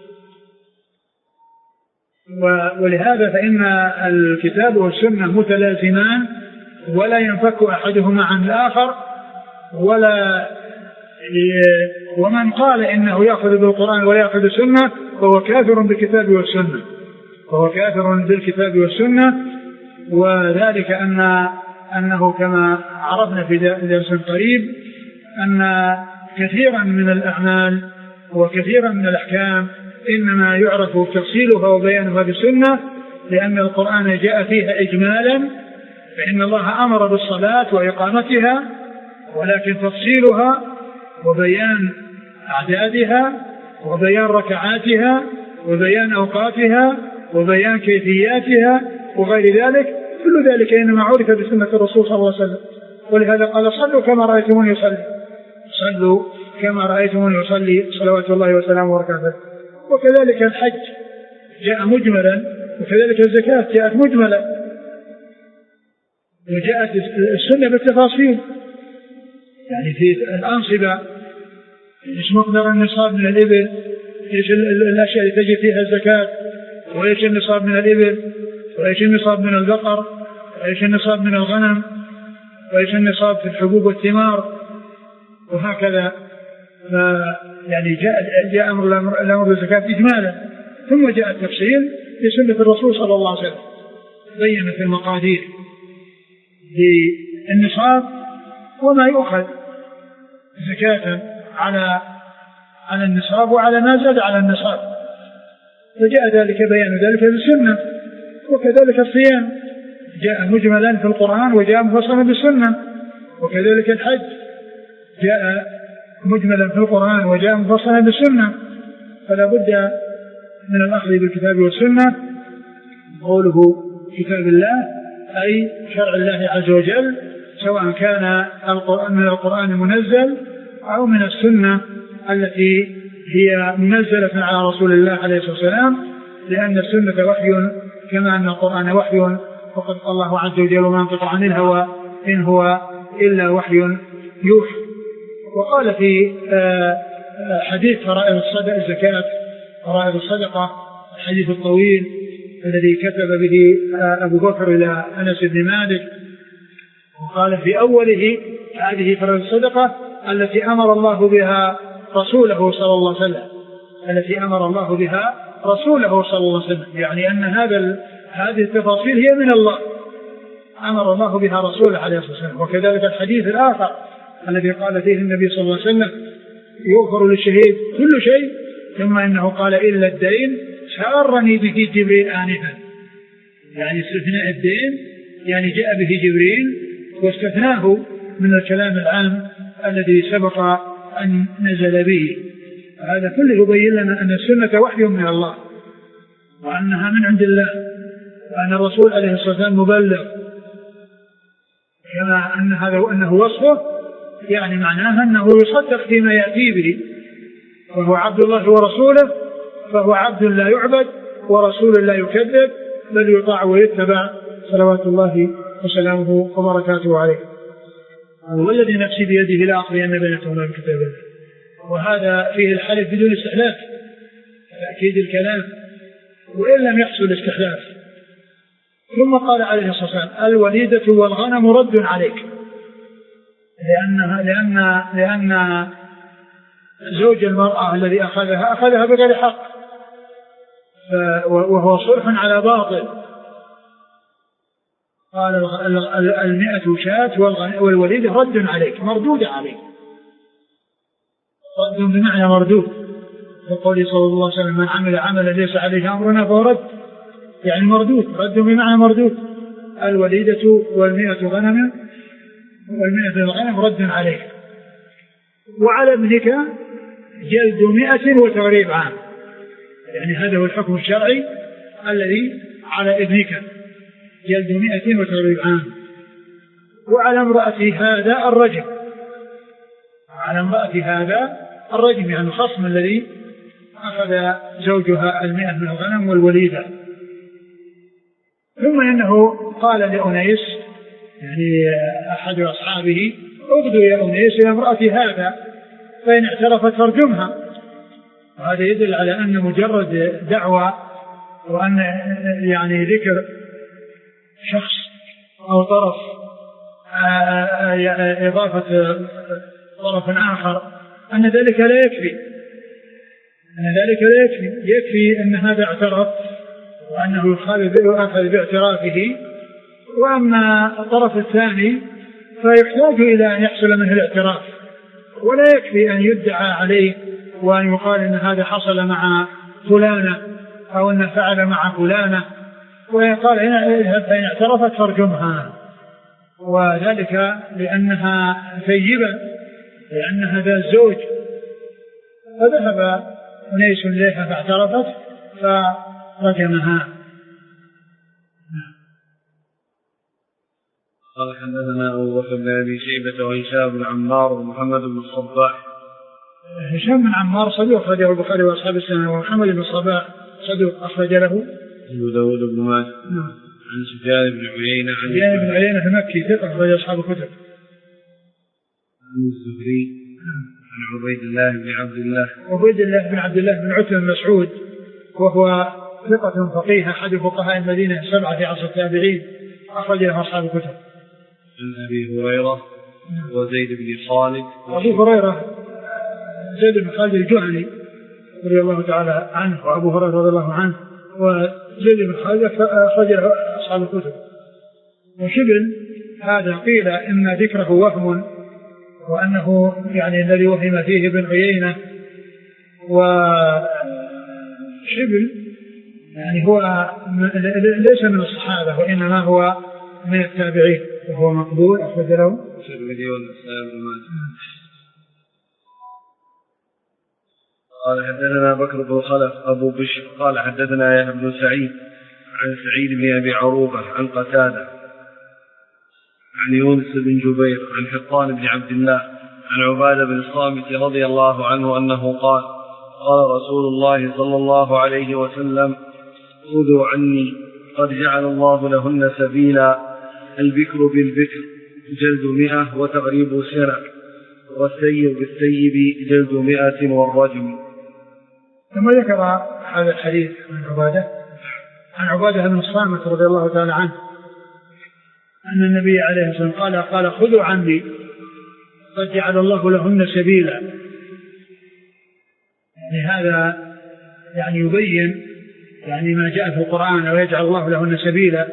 ولهذا فإن الكتاب والسنة متلازمان ولا ينفك أحدهما عن الآخر، ولا ومن قال إنه يأخذ بالقرآن ولا يأخذ السنة فهو كافر بالكتاب والسنة فهو كافر بالكتاب والسنة وذلك أن أنه كما عرفنا في درس قريب أن كثيرا من الأعمال وكثيرا من الأحكام إنما يعرف تفصيلها وبيانها بالسنة، لأن القرآن جاء فيها إجمالا، فإن الله أمر بالصلاة وإقامتها، ولكن تفصيلها وبيان أعدادها وبيان ركعاتها وبيان أوقاتها وبيان كيفياتها وغير ذلك، كل ذلك إنما عرف بسنة الرسول صلى الله عليه وسلم. ولهذا قال صلوا كما رأيتموني يصلي، صلوا كما رأيتموني يصلي صلوات الله وسلامه وبركاته. وكذلك الحج جاء مجملا، وكذلك الزكاة جاءت مجملا، وجاءت السنة بالتفاصيل. يعني في الأنصبة إيش مقدار النصاب من الإبل، إيش الأشياء اللي تجي فيها الزكاة، وإيش النصاب من الإبل، وإيش النصاب من البقر، وإيش النصاب من الغنم، وإيش النصاب في الحبوب والثمار، وهكذا. يعني جاء جاء أمر الأمر بالزكاة إجمالا، ثم جاء التفصيل في سنة الرسول صلى الله عليه وسلم بينت المقادير للنصاب وما يؤخذ زكاة على على النصاب وعلى ما زاد على النصاب، فجاء ذلك بيان ذلك بالسنة. وكذلك الصيام جاء مجملا في القرآن وجاء مفصلا بالسنة، وكذلك الحج جاء مجملا في القرآن وجاء مفصلا بالسنة. فلا بد من الأخذ بالكتاب والسنة. قوله كتاب الله أي شرع الله عز وجل، سواء كان من القرآن المنزل أو من السنة التي هي منزلة على رسول الله عليه الصلاة والسلام، لأن السنة وحي كما أن القرآن وحي، وقد قال الله عز وجل وما ينطق عن الهوى إن هو إلا وحي يوحى. وقال في حديث فرائض الصدقة الزكاة فرائض الصدقة الحديث الطويل الذي كتب به أبو بكر إلى أنس بن مالك، وقال في أوله هذه فرائض الصدقة التي أمر الله بها رسوله صلى الله عليه وسلم، التي أمر الله بها رسوله صلى الله عليه وسلم، يعني أن هذا هذه التفاصيل هي من الله، أمر الله بها رسوله عليه الصلاة والسلام. وكذلك الحديث الآخر الذي قال فيه النبي صلى الله عليه وسلم يغفر للشهيد كل شيء، ثم إنه قال إلا الدين سأرني به جبريل آنفا، يعني استثناء الدين يعني جاء به جبريل واستثناه من الكلام العام الذي سبق أن نزل به. هذا كله يبين لنا أن السنة وحي من الله، وأنها من عند الله، وأن الرسول عليه الصلاة والسلام مبلغ، كما أن هذا وأنه وصفه يعني معناها أنه يصدق فيما يأتي به، وهو عبد الله ورسوله، فهو عبد لا يعبد ورسول لا يكذب، بل يطاع ويتبع صلوات الله وسلامه وبركاته عليه. والذي نفسي بيده لا أقضي أن بينتهما بكتاب الله. وهذا فيه الحلف بدون استحلاف، تأكيد الكلام وإن لم يحصل استحلاف. ثم قال عليه الصلاة والسلام الوليدة والغنم رد عليك، لأنها لأن لأن زوج المرأة الذي أخذها أخذها بغير حق، وهو صلح على باطل. قال المئة شاة والوليدة رد عليك، مردود عليك، رد بمعنى مردود، وقال صلى الله عليه وسلم من عمل عملا ليس عليه أمرنا فهو رد، يعني مردود، رد بمعنى مردود. الوليدة والمئة غنم والمئة الغنم رد عليك. وعلى ابنك جلد مئة وتغريب عام، يعني هذا هو الحكم الشرعي الذي على ابنك، جلد مئة وتغريب عام. وعلى امرأة هذا الرجم، على امرأة هذا الرجم، يعني الخصم الذي أخذ زوجها المئة من الغنم والوليدة. ثم إنه قال لأنيس يعني أحد أصحابه اغدو يا أنيس إلى امرأة هذا فإن اعترفت فارجمها. وهذا يدل على أن مجرد دعوة وأن يعني ذكر شخص أو طرف إضافة طرف آخر أن ذلك لا يكفي، أن ذلك لا يكفي، يكفي أن هذا اعترف وأنه يؤخذ باعترافه وأما الطرف الثاني فيحتاج إلى أن يحصل منه الاعتراف، ولا يكفي أن يدعى عليه وأن يقال إن هذا حصل مع فلانة أو أن فعل مع فلانة، ويقال فإن اعترفت فارجمها، وذلك لأنها ثيبة، لأنها ذا الزوج. فذهب أنيس إليها فاعترفت فرجمها. قال حدثنا أبو بكر بن أبي شيبة وهشام بن عمار ومحمد بن الصباح. هشام بن عمار صدوق أخرجه البخاري وأصحاب السنة، ومحمد بن الصباح صدوق أخرج له أبو داود بن ماجه. نعم. عن سفيان بن عيينة عن سفيان بن عيينة المكي ثقة أخرج أصحاب الكتب. عن الزهري عن عبيد الله بن عبد الله. عبيد الله بن عبد الله بن عتبة بن مسعود، وهو ثقة فقيه أحد فقهاء المدينة السبعة في عصر التابعين، أخرج له أصحاب الكتب. عن أبي هريرة وزيد بن خالد. أبو هريرة زيد بن خالد الجهني رضي الله تعالى عنه، وأبو هريرة رضي الله عنه، وزيد بن خالد أخرج له أصحاب الكتب. وشبل هذا قيل إما ذكره وهم، وأنه يعني الذي وهم فيه ابن عيينة، وشبل يعني هو ليس من الصحابة وإنما هو من التابعين، وهو مقبول أخرج له الترمذي والنسائي بن ماجه. قال حدثنا بكر بن خلف أبو بشر قال حدثنا يحيى بن سعيد عن سعيد بن أبي عروبة عن قتادة عن يونس بن جبير عن حطان بن عبد الله عن عبادة بن الصامت رضي الله عنه أنه قال قال رسول الله صلى الله عليه وسلم خذوا عني قد جعل الله لهن سبيلا، البكر بالبكر جلد مئة وتغريب سنة، والسيب بالسيب جلد مئة والرجم. ثم ذكر هذا الحديث عن عبادة عن عبادة بن الصامت رضي الله تعالى عنه أن النبي عليه الصلاة والسلام قال قال خذوا عني قد جعل الله لهن سبيلا. يعني هذا يعني يبين يعني ما جاء في القرآن ويجعل الله لهن سبيلا،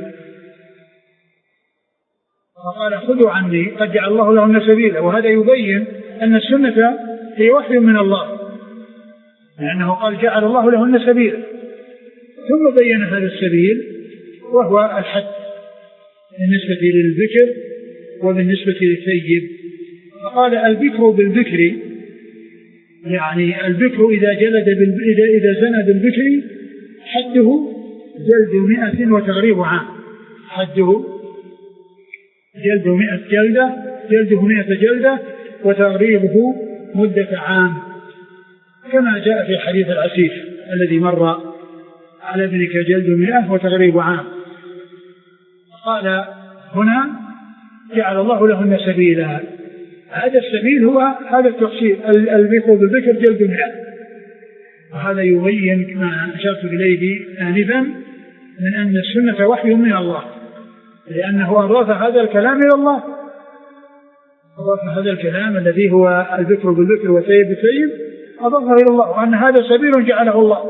فقال خذوا عني قد جعل الله لهن سبيلا، وهذا يبين أن السنة هي وحي من الله، لأنه قال جعل الله لهن سبيلا، ثم بين هذا السبيل وهو الحد بالنسبة للذكر وبالنسبة للثيب. فقال البكر بالبكر، يعني البكر إذا جلد إذا إذا زنى بالبكر حده جلد مئة وتغريب عام، حده جلد مئة جلدة جلده مئة جلدة وتغريبه مدة عام، كما جاء في حديث العسيف الذي مر على ابنك جلد مئة وتغريب عام. قال هنا جعل الله لهن سبيلا، هذا السبيل هو هذا التفصيل البكر بالبكر جلد مئة، وهذا يبين ما أشرت إليه آنفا من أن السنة وحي من الله، لأنه أضاف هذا الكلام إلى الله، أضاف هذا الكلام الذي هو البكر بالبكر والثيب بالثيب أضافه إلى الله، وأن هذا سبيل جعله الله.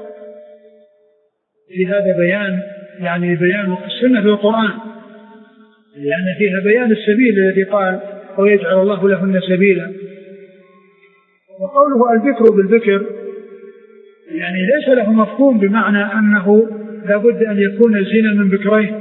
في هذا بيان يعني بيان السنة في القرآن، لأن فيها بيان السبيل الذي قال ويجعل الله لهن سبيلا. وقوله البكر بالبكر يعني ليس له مفهوم بمعنى أنه لابد أن يكون الزنا من بكرين،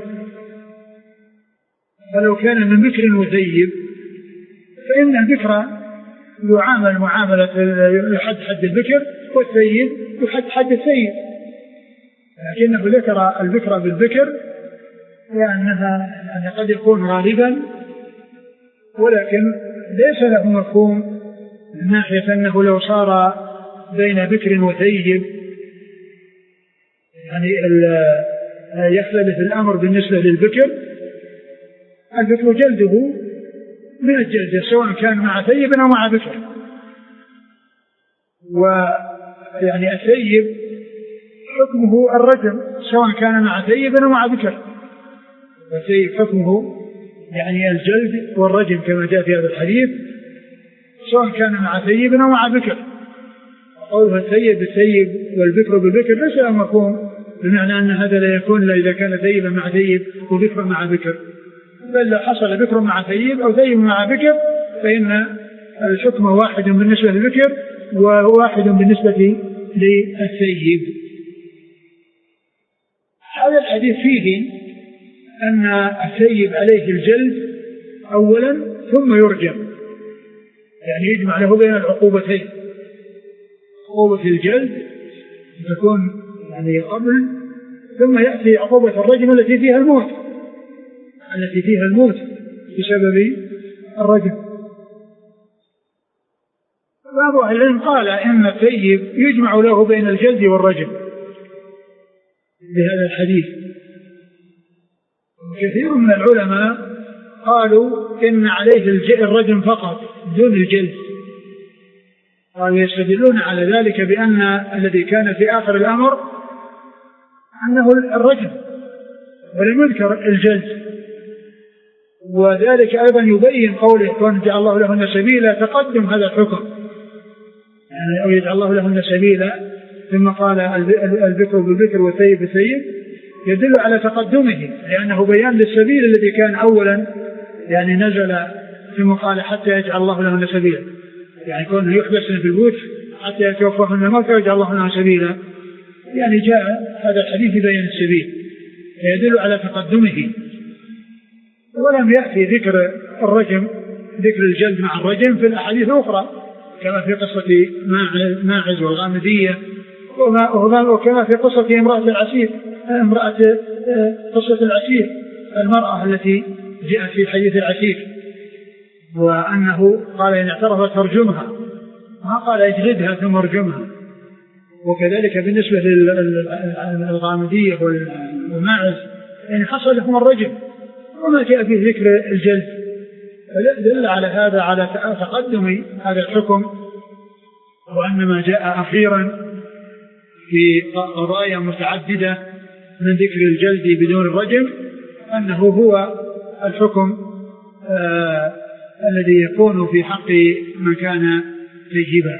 فلو كان من بكر وثيب فإن البكر يعامل معاملة يحد حد البكر، والثيب يحد حد الثيب، لكنه ذكر البكر بالبكر لأنها يعني قد يكون غالبا، ولكن ليس له مفهوم من ناحية أنه لو صار بين بكر وثيب يعني يختلف الأمر بالنسبة للبكر. البكر جلده من الجلد سواء كان مع ثيب أو مع بكر، ويعني الثيب حكمه الرجم سواء كان مع ثيب أو مع بكر، والثيب حكمه يعني الجلد والرجم كما جاء في هذا الحديث سواء كان مع ثيب أو مع بكر. قوله الثيب بالثيب والبكر بالبكر ليس له مفهوم بمعنى أن هذا لا يكون إلا إذا كان ثيبا مع ثيب وبكر مع بكر، بل لو حصل بكر مع ثيب أو ثيب مع بكر فإن الحكم واحد بالنسبة للبكر وواحد بالنسبة للثيب. هذا الحديث فيه أن الثيب عليه الجلد أولا ثم يرجم، يعني يجمع له بين العقوبتين، عقوبة الجلد تكون يعني قبل، ثم يأتي عقوبة الرجم التي فيها الموت التي فيها الموت بسبب الرجم. بعض أهل العلم قال إن الثيب يجمع له بين الجلد والرجم بهذا الحديث. كثير من العلماء قالوا إن عليه الرجم فقط دون الجلد، قالوا يستدلون على ذلك بأن الذي كان في آخر الأمر أنه الرجم ولم يذكر الجلد، وذلك أيضا يبين قوله كون جعل الله لهن سبيلا تقدم هذا الحكم، يعني أو يجعل الله لهن سبيلا ثم قال البكر بالبكر والثيب بالثيب يدل على تقدمه، لأنه بيان للسبيل الذي كان أولا يعني نزل ثم قال حتى يجعل الله لهن سبيلا، يعني كونه يحبسن في البيوت حتى يتوفاهن الموت ويجعل الله لهن سبيلا، يعني جاء هذا الحديث بيان السبيل يدل على تقدمه. ولم يأتي ذكر الرجم ذكر الجلد مع الرجم في الأحاديث الأخرى كما في قصة ماعز والغامدية، وكما في قصة امرأة العسير امرأة قصة العسير المرأة التي جاءت في حديث العسير، وأنه قال إن اعترفت ترجمها، ما قال اجلدها ثم ارجمها. وكذلك بالنسبة للغامدية والماعز يعني حصل لهم الرجم وما جاء فيه ذكر الجلد، دل على هذا على تقدم هذا الحكم، وأن ما جاء أخيرا في قضايا متعددة من ذكر الجلد بدون الرجم أنه هو الحكم آه الذي يكون في حق من كان ثيبا.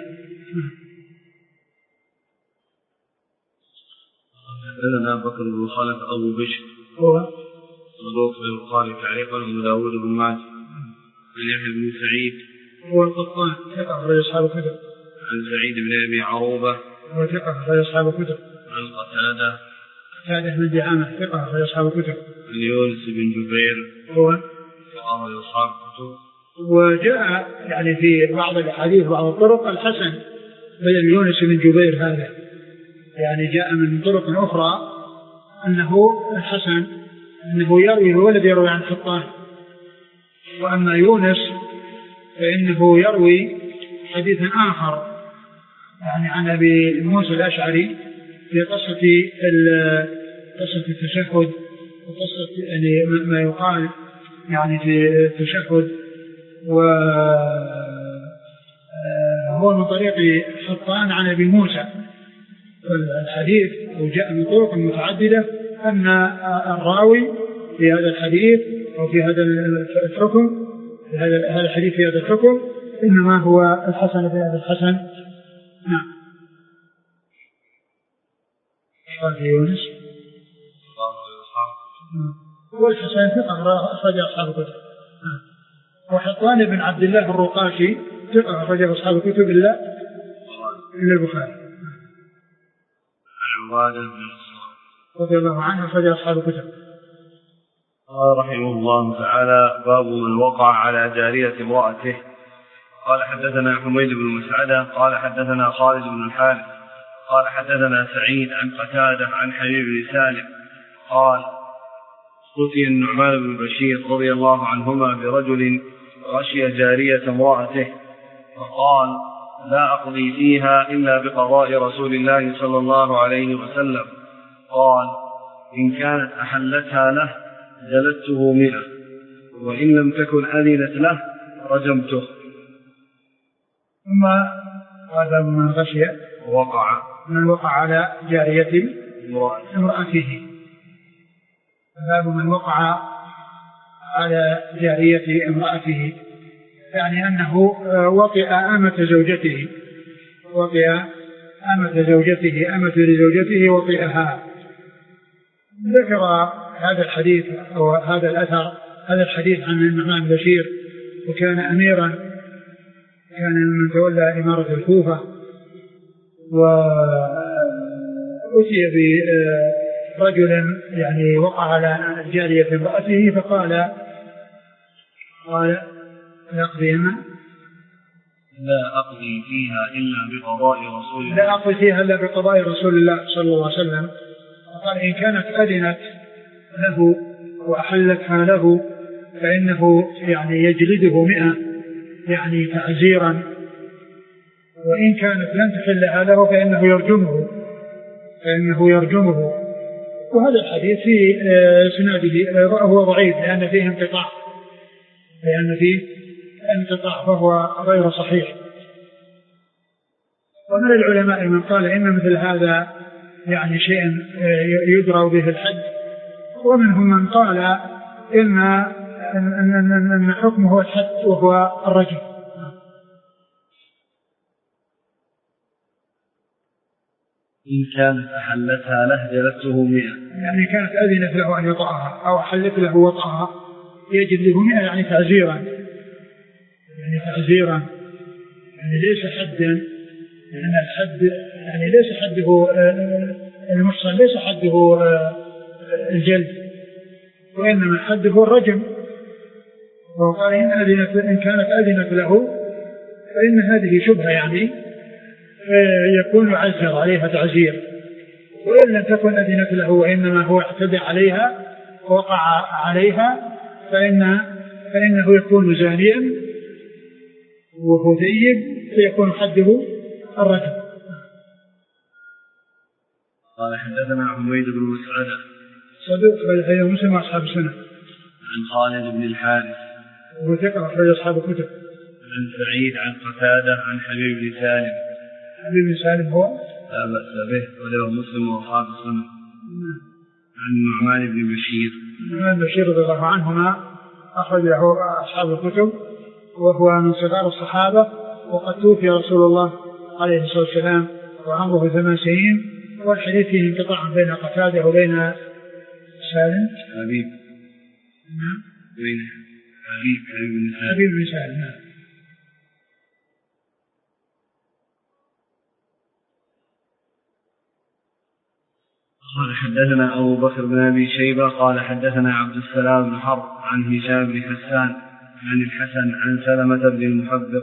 حدثنا بكر بن خالد أبو بشر هو صدوق بن البخاري تعليقا وابو داود بن ماجه عن يحيى بن سعيد هو القطان ثقة أخرج أصحاب الكتب عن سعيد بن أبي عروبة هو ثقة أخرج أصحاب الكتب عن قتادة قتادة بن دعامة ثقة أخرج أصحاب الكتب عن يونس بن جبير هو ثقة أخرج أصحاب الكتب. وجاء يعني في بعض الأحاديث بعض الطرق الحسن بدل يونس بن جبير هذا، يعني جاء من طرق أخرى أنه الحسن أنه يروي هو الذي يروي عن قطان، وأما يونس فإنه يروي حديثا آخر يعني عن أبي موسى الأشعري في قصة قصة التشهد وقصة يعني ما يقال يعني في التشهد، وهو من طريق حطان عن أبي موسى. الحديث وجاء من طرق متعددة أن الراوي في هذا الحديث أو في هذا الحكم في هذا الحديث في هذا الحكم إنما هو الحسن في هذا الحسن. نعم. قال في يونس والحسن ثقة أخرج أصحاب الكتب، وحطان بن عبد الله الرقاشي ثقة أخرج أصحاب الكتب إلا إلا البخاري. رضي الله عنه أخرج أصحاب الكتب. قال رحمه الله تعالى باب من وقع على جارية امرأته. قال حدثنا حميد بن مسعدة قال حدثنا خالد بن الحارث قال حدثنا سعيد عن قتادة عن حبيب بن سالم قال أتي النعمان بن بشير رضي الله عنهما برجل غشي جارية امرأته فقال لا أقضي فيها إلا بقضاء رسول الله صلى الله عليه وسلم. قال إن كانت أحلتها له جلدته مئة وإن لم تكن أذنت له رجمته. ثم هذا من غشي وقع من وقع على جارية امرأته. باب من وقع على جارية امرأته يعني أنه وطئ أمة زوجته وطئ أمة زوجته أمة لزوجته وطئها ذكر هذا الحديث أو هذا الأثر هذا الحديث عن النعمان بن بشير، وكان أميرا، كان من تولى إمارة الكوفة، وأتي برجل يعني وقع على الجارية امرأته فقال قال يقضيهما لا أقضي فيها إلا بقضاء رسول الله لا أقضي فيها إلا بقضاء رسول الله صلى الله عليه وسلم. قال إن كانت أذنت له وأحلتها له فإنه يعني يجلده مئة يعني تعزيرا، وإن كانت لم تحلها له فإنه يرجمه فإنه يرجمه وهذا الحديث في سناده هو ضعيف لأن فيه انقطاع لأن فيه انقطاع فهو غير صحيح. ومن العلماء من قال إن مثل هذا يعني شيء يدرى به الحد، ومنهم من قال إن أن أن حكمه هو الحد وهو الرجم. إن كانت أحلتها له جلدته مئة، يعني كانت أذنت له أن يطأها أو أحلت له وطأها يجلده مئة يعني تعزيرا يعني تعزيرا يعني ليس حدا، لأن الحد يعني ليس حده المحصن ليس حده الجلد، وإنما حده الرجم. وقال إن, أذنت إن كانت أذنت له فإن هذه شبهة يعني يكون يعزر عليها تعزير، وإن لم تكن أذنت له وإنما هو اعتدى عليها ووقع عليها فإن فإنه يكون زانيا وهو ثيب فيكون حده الرجم. قال حدثنا حميد بن مسعدة صدوق أخرج مسلم وأصحاب السنة. عن خالد بن الحارث وهو ثقة أخرج أصحاب الكتب. عن سعيد عن قتادة عن حبيب بن سالم. حبيب بن سالم هو لا بأس به وله مسلم وأصحاب السنة. عن نعمان بن بشير نعمان بن بشير رضي الله عنهما أخرجه أصحاب الكتب، وهو من صغار الصحابة، وقد توفي رسول الله عليه الصلاة والسلام وعمره ثمان سنين، والحديث فيه انقطاع بين قتادة وبين سالم حبيب نعم بين حبيب بن سالم حبيب بن سالم نعم. قال حدثنا أبو بكر بن أبي شيبة قال حدثنا عبد السلام بن حرب عن هشام بن حسان عن الحسن عن سلمة بن المحبق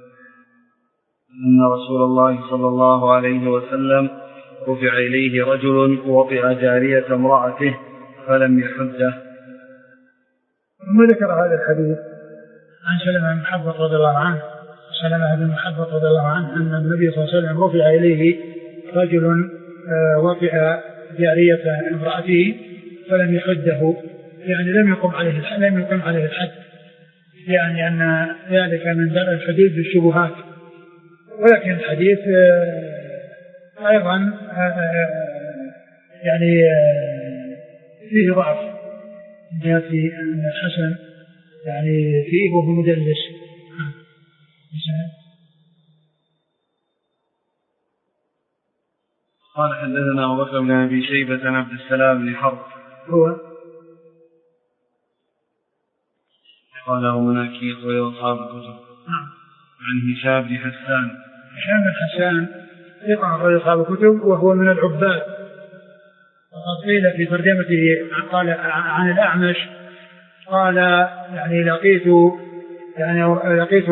أن رسول الله صلى الله عليه وسلم رفع إليه رجل وطئ جارية امرأته فلم يحده. ثم ذكر هذا الحديث عن سلمة بن المحبق رضي الله عنه سلمة بن المحبق رضي الله عنه أن النبي صلى الله عليه وسلم رفع إليه رجل وطئ جارية امرأته فلم يحده، يعني لم يقم عليه لم يقم عليه الحد، يعني أن ذلك من درء الحدود بالشبهات. ولكن الحديث أيضا يعني فيه ضعف من جهة أن الحسن يعني فيه وهو مدلس. قال حدثنا أبو بكر بن أبي شيبة عن عبد السلام بن حرب هو قاله مناكير وأصحاب الكتب. عن هشام بن حسان هشام بن حسان ثقة أخرج أصحاب الكتب وهو من العباد، وقد قيل في ترجمته قال عن الأعمش قال يعني لقيت يعني لقيت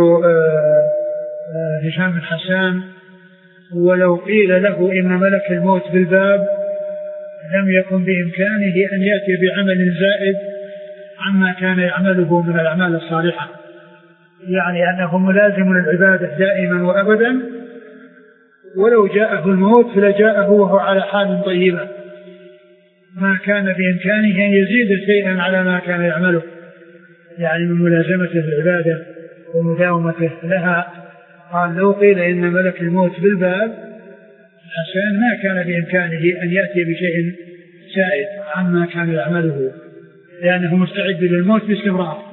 هشام بن حسان ولو قيل له إن ملك الموت بالباب لم يكن بإمكانه أن يأتي بعمل زائد عما كان يعمله من الأعمال الصالحة، يعني أنه ملازم للعبادة دائما وأبدا، ولو جاءه الموت فلجاءه وهو على حال طيبة ما كان بإمكانه أن يزيد شيئا على ما كان يعمله، يعني من ملازمته العبادة ومداومته لها. قال لو قيل إن ملك الموت بالباب حسان ما كان بإمكانه أن يأتي بشيء زائد عما كان يعمله لأنه مستعد للموت باستمرار.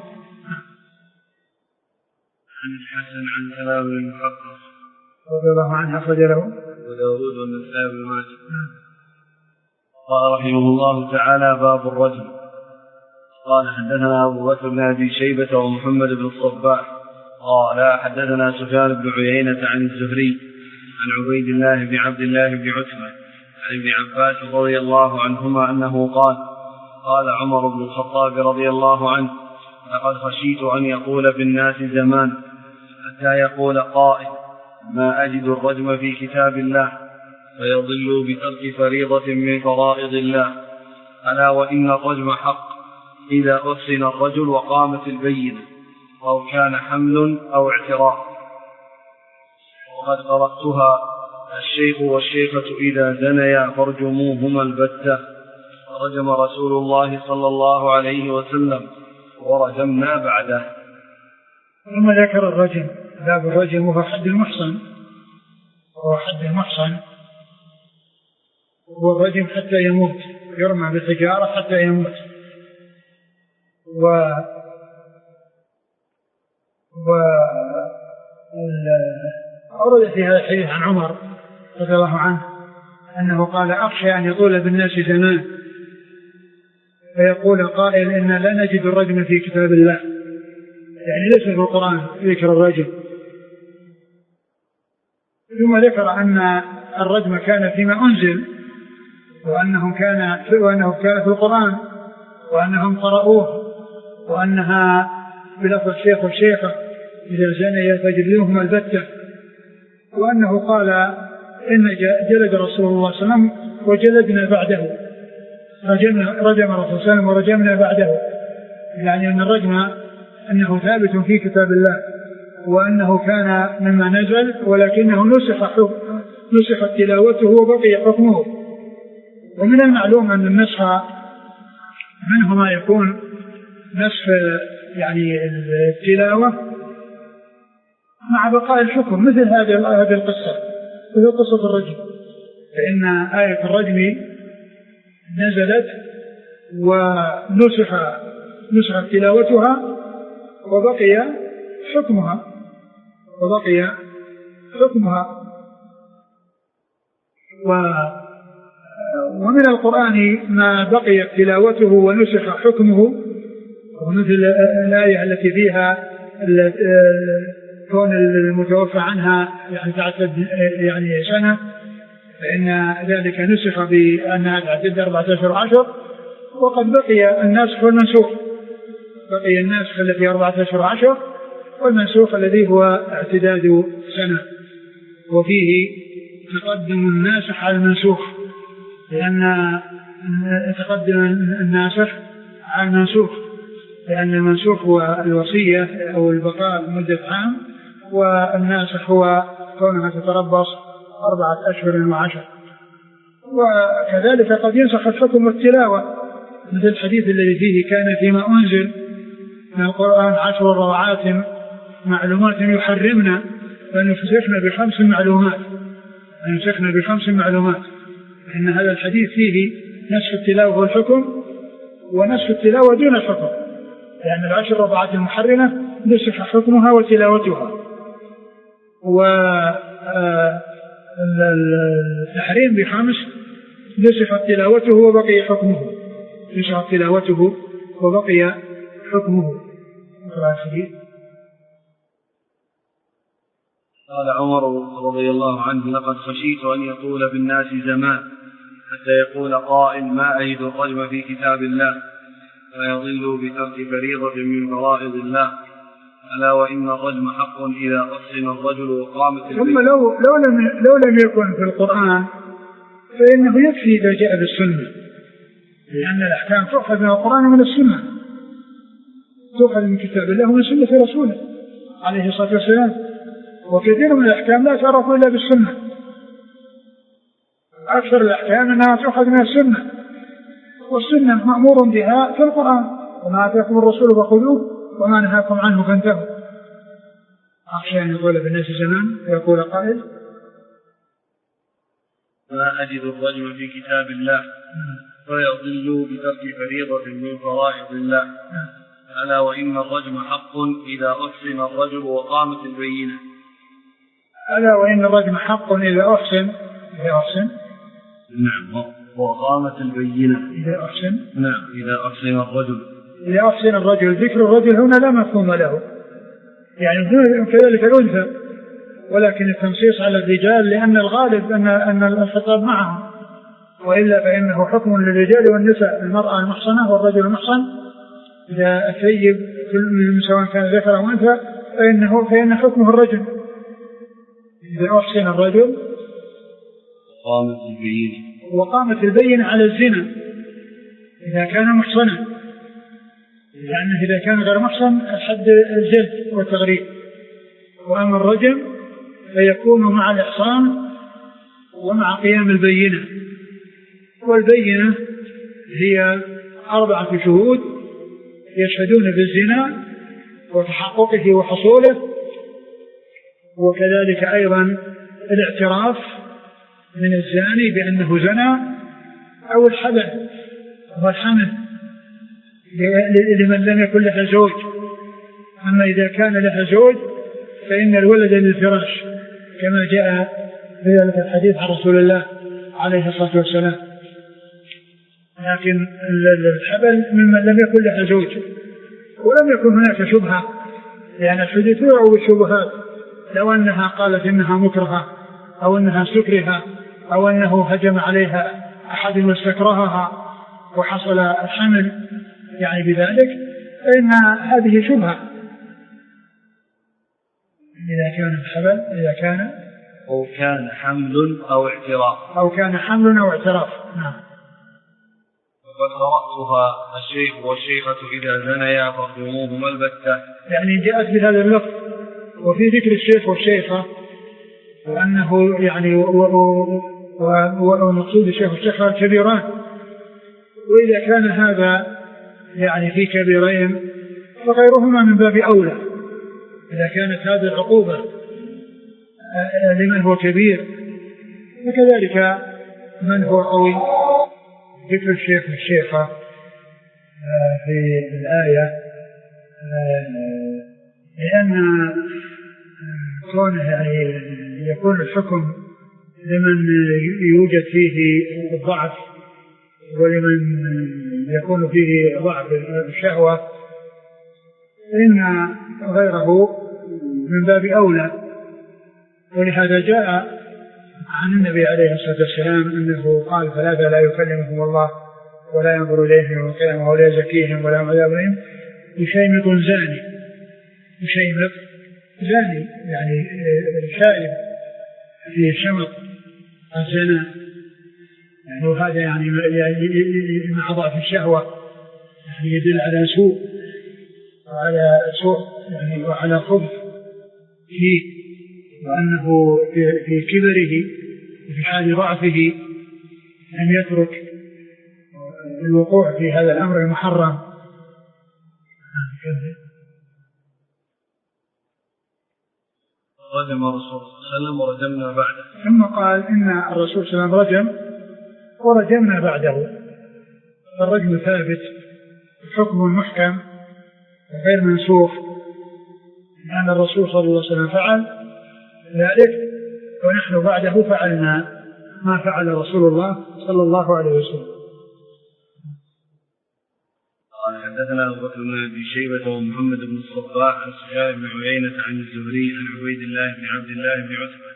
عن الحسن عن سلام بن المحقق رضي الله عنه أخرج له وداود والنسائي بن ماجه قال رحمه الله تعالى: باب الرجم. قال: حدثنا أبو بكر بن أبي شيبة ومحمد بن الصباح قال: حدثنا سفيان بن عيينة عن الزهري عن عبيد الله بن عبد الله بن عتبة عن ابن عباس رضي الله عنهما أنه قال: قال عمر بن الخطاب رضي الله عنه: لقد خشيت أن يقول في الناس زمان حتى يقول قائل: ما أجد الرجم في كتاب الله، فيضلوا بترك فريضة من فرائض الله. ألا وإن الرجم حق إذا أحسن الرجل وقامت البينة، أو كان حمل أو اعتراف. وقد قرأتها: الشيخ والشيخة إذا زنيا فارجموهما البتة، فرجم رسول الله صلى الله عليه وسلم ورجمنا بعده. ثم ذكر الرجم. باب الرجم وهو حد المحصن، وهو حد المحصن هو الرجم حتى يموت، يرمى بالحجارة حتى يموت. و و ورد في هذا الحديث عن عمر رضي الله عنه أنه قال: أخشى أن يطول بالناس زمان فيقول قائل: إن لا نجد الرجم في كتاب الله، يعني ليس في القرآن ذكر الرجم. ثم ذكر أن الرجم كان فيما أنزل، وأنه كان وأنه كان في القرآن، وأنهم قرأوه، وأنها بلفظ الشيخ والشيخة إذا زنيا فاجلدوهما البتة، وأنه قال: إن جلد رسول الله صلى الله عليه وسلم وجلدنا بعده، رجمنا رجم رسول الله صلى الله عليه وسلم ورجمنا بعده، يعني أن الرجم أنه ثابت في كتاب الله، وأنه كان مما نزل، ولكنه نسخ نسخت تلاوته وبقي حكمه. ومن المعلوم أن النسخ منه ما يكون نسخ يعني التلاوة مع بقاء الحكم، مثل هذه هذه القصة، مثل قصة الرجم، فإن آية الرجم نزلت ونسخ نسخت تلاوتها وبقي حكمها وبقي حكمها و ومن القرآن ما بقي تلاوته ونسخ حكمه، ومثل الآية التي فيها كون المتوفى عنها يعني تعتد يعني سنة، فإن ذلك نسخ بأنها تعتد أربعة أشهر وعشر، وقد بقي الناسخ والمنسوخ، بقي الناسخ الذي أربعة أشهر وعشر، والمنسوخ الذي هو اعتداد سنة. وفيه تقدم الناسخ على المنسوخ، لأن تقدم الناسخ على المنسوخ، لأن المنسوخ هو الوصية أو البقاء مدة عام، والناسخ هو كونها تتربص أربعة أشهر وعشر. وكذلك قد ينسخ الحكم والتلاوة، مثل الحديث الذي فيه: كان فيما أنزل من القرآن عشر روعات معلومات يحرمنا فنفسخنا بخمس معلومات فنفسخنا بخمس معلومات إن هذا الحديث فيه نسخ التلاوة والحكم، ونسخ التلاوة دون الحكم، لأن العشر روعات المحرمة نسخ حكمها وتلاوتها، والتحريم بخمس نسخ تلاوته وبقي حكمه نسخ تلاوته وبقي حكمه. قال عمر رضي الله عنه: لقد خشيت أن يطول بالناس زمان حتى يقول قائل: ما أجد الرجم في كتاب الله، فيضلوا بترك فريضة من فرائض الله. ألا وإن الرجم حق إذا أحسن الرجل وقامت البينة. ثم لو, لو, لم لو لم يكن في القرآن فإنه يكفي إذا جاء بالسنة، لأن الأحكام تؤخذ من القرآن ومن السنة، تؤخذ من كتاب الله ومن سنة رسوله عليه الصلاة والسلام، وكثير من الأحكام لا تعرف إلا بالسنة، أكثر الأحكام أنها تؤخذ من السنة، والسنة مأمور بها في القرآن: وما آتاكم الرسول فخذوه وما نهاكم عنه فانتهوا. أخشى أن يقول بالناس زمان ويقول قائل: ما أجد الرجم في كتاب الله، فيضلوا بترك فريضة من فرائض الله. ألا وإن الرجم حق إذا أحسن الرجل وقامت البينة. ألا وإن الرجم حق إذا أحسن إذا أحسن نعم وقامت البينة إذا أحسن نعم إذا أحسن الرجل إذا أحسن الرجل. ذكر الرجل هنا لا مفهوم له، يعني كذلك الأنثى، ولكن التنصيص على الرجال لأن الغالب أن أن الخطاب معهم، وإلا فإنه حكم للرجال والنساء، المرأة المحصنة والرجل المحصن، إذا الثيب كل سواء كان ذكر أو أنثى فإنه فإن حكمه الرجل. إذا أحسن الرجل وقامت البينة وقامت البينة على الزنا إذا كان محصنا، لأنه إذا كان غير محصن الحد الجلد والتغريب، وأما الرجم فيكون مع الإحصان ومع قيام البينة. والبينة هي أربعة شهود يشهدون بالزنا وتحققه وحصوله، وكذلك أيضا الاعتراف من الزاني بأنه زنى، أو الحبل والحمل لمن لم يكن لها زوج. أما إذا كان لها زوج فإن الولد للفراش كما جاء في ذلك الحديث عن رسول الله عليه الصلاة والسلام. لكن الحبل ممن لم يكن لها زوج، ولم يكن هناك شبهة، لأن الحديث يروى بالشبهات، لو أنها قالت إنها مكرهة أو أنها سكرها أو أنه هجم عليها أحد واستكرهها وحصل الحمل يعني بذلك، فإن هذه شبهة. إذا كان الحبل إذا كان أو كان حمل أو اعتراف أو كان حمل أو اعتراف. نعم. وقد قرأتها الشيخ والشيخة إذا زنيا فارجموهما البتة، يعني جاءت بهذا اللفظ، وفي ذكر الشيخ والشيخة وأنه يعني ونقصود الشيخ والشيخة كبيران، وإذا كان هذا يعني في كبيرين فغيرهما من باب أولى. إذا كانت هذه العقوبة لمن هو كبير وكذلك من هو قوي. ذكر الشيخ والشيخة في الآية لأن كونه يعني يكون الحكم لمن يوجد فيه الضعف ولمن يكون فيه ضعف الشهوة، فإن غيره من باب أولى. ولهذا جاء عن النبي عليه الصلاة والسلام أنه قال ثلاثة لا يكلمهم الله ولا ينظر إليهم يوم القيامة ولا يزكيهم ولا عذاب أليم. يشيمط زاني، يشيمط زاني يعني شائب في شمط الزنا، يعني وهذا يعني مع ضعف الشهوة يعني يدل على سوء وعلى سوء يعني وعلى خبث فيه، وأنه في كبره وفي حال ضعفه أن يترك الوقوع في هذا الأمر المحرم. رجم الرسول صلى الله عليه وسلم ورجمنا بعده، ثم قال إن الرسول صلى الله عليه وسلم رجم ورجمنا بعده. فالرجم ثابت حكم محكم غير منسوخ، لأن الرسول صلى الله عليه وسلم فعل ذلك ونحن بعده فعلنا ما فعل رسول الله صلى الله عليه وسلم. قال حدثنا أبو بكر بن أبي شيبة ومحمد بن الصباح عن سفيان بن عيينة عن الزهري عن عبيد الله بن عبد الله بن عتبة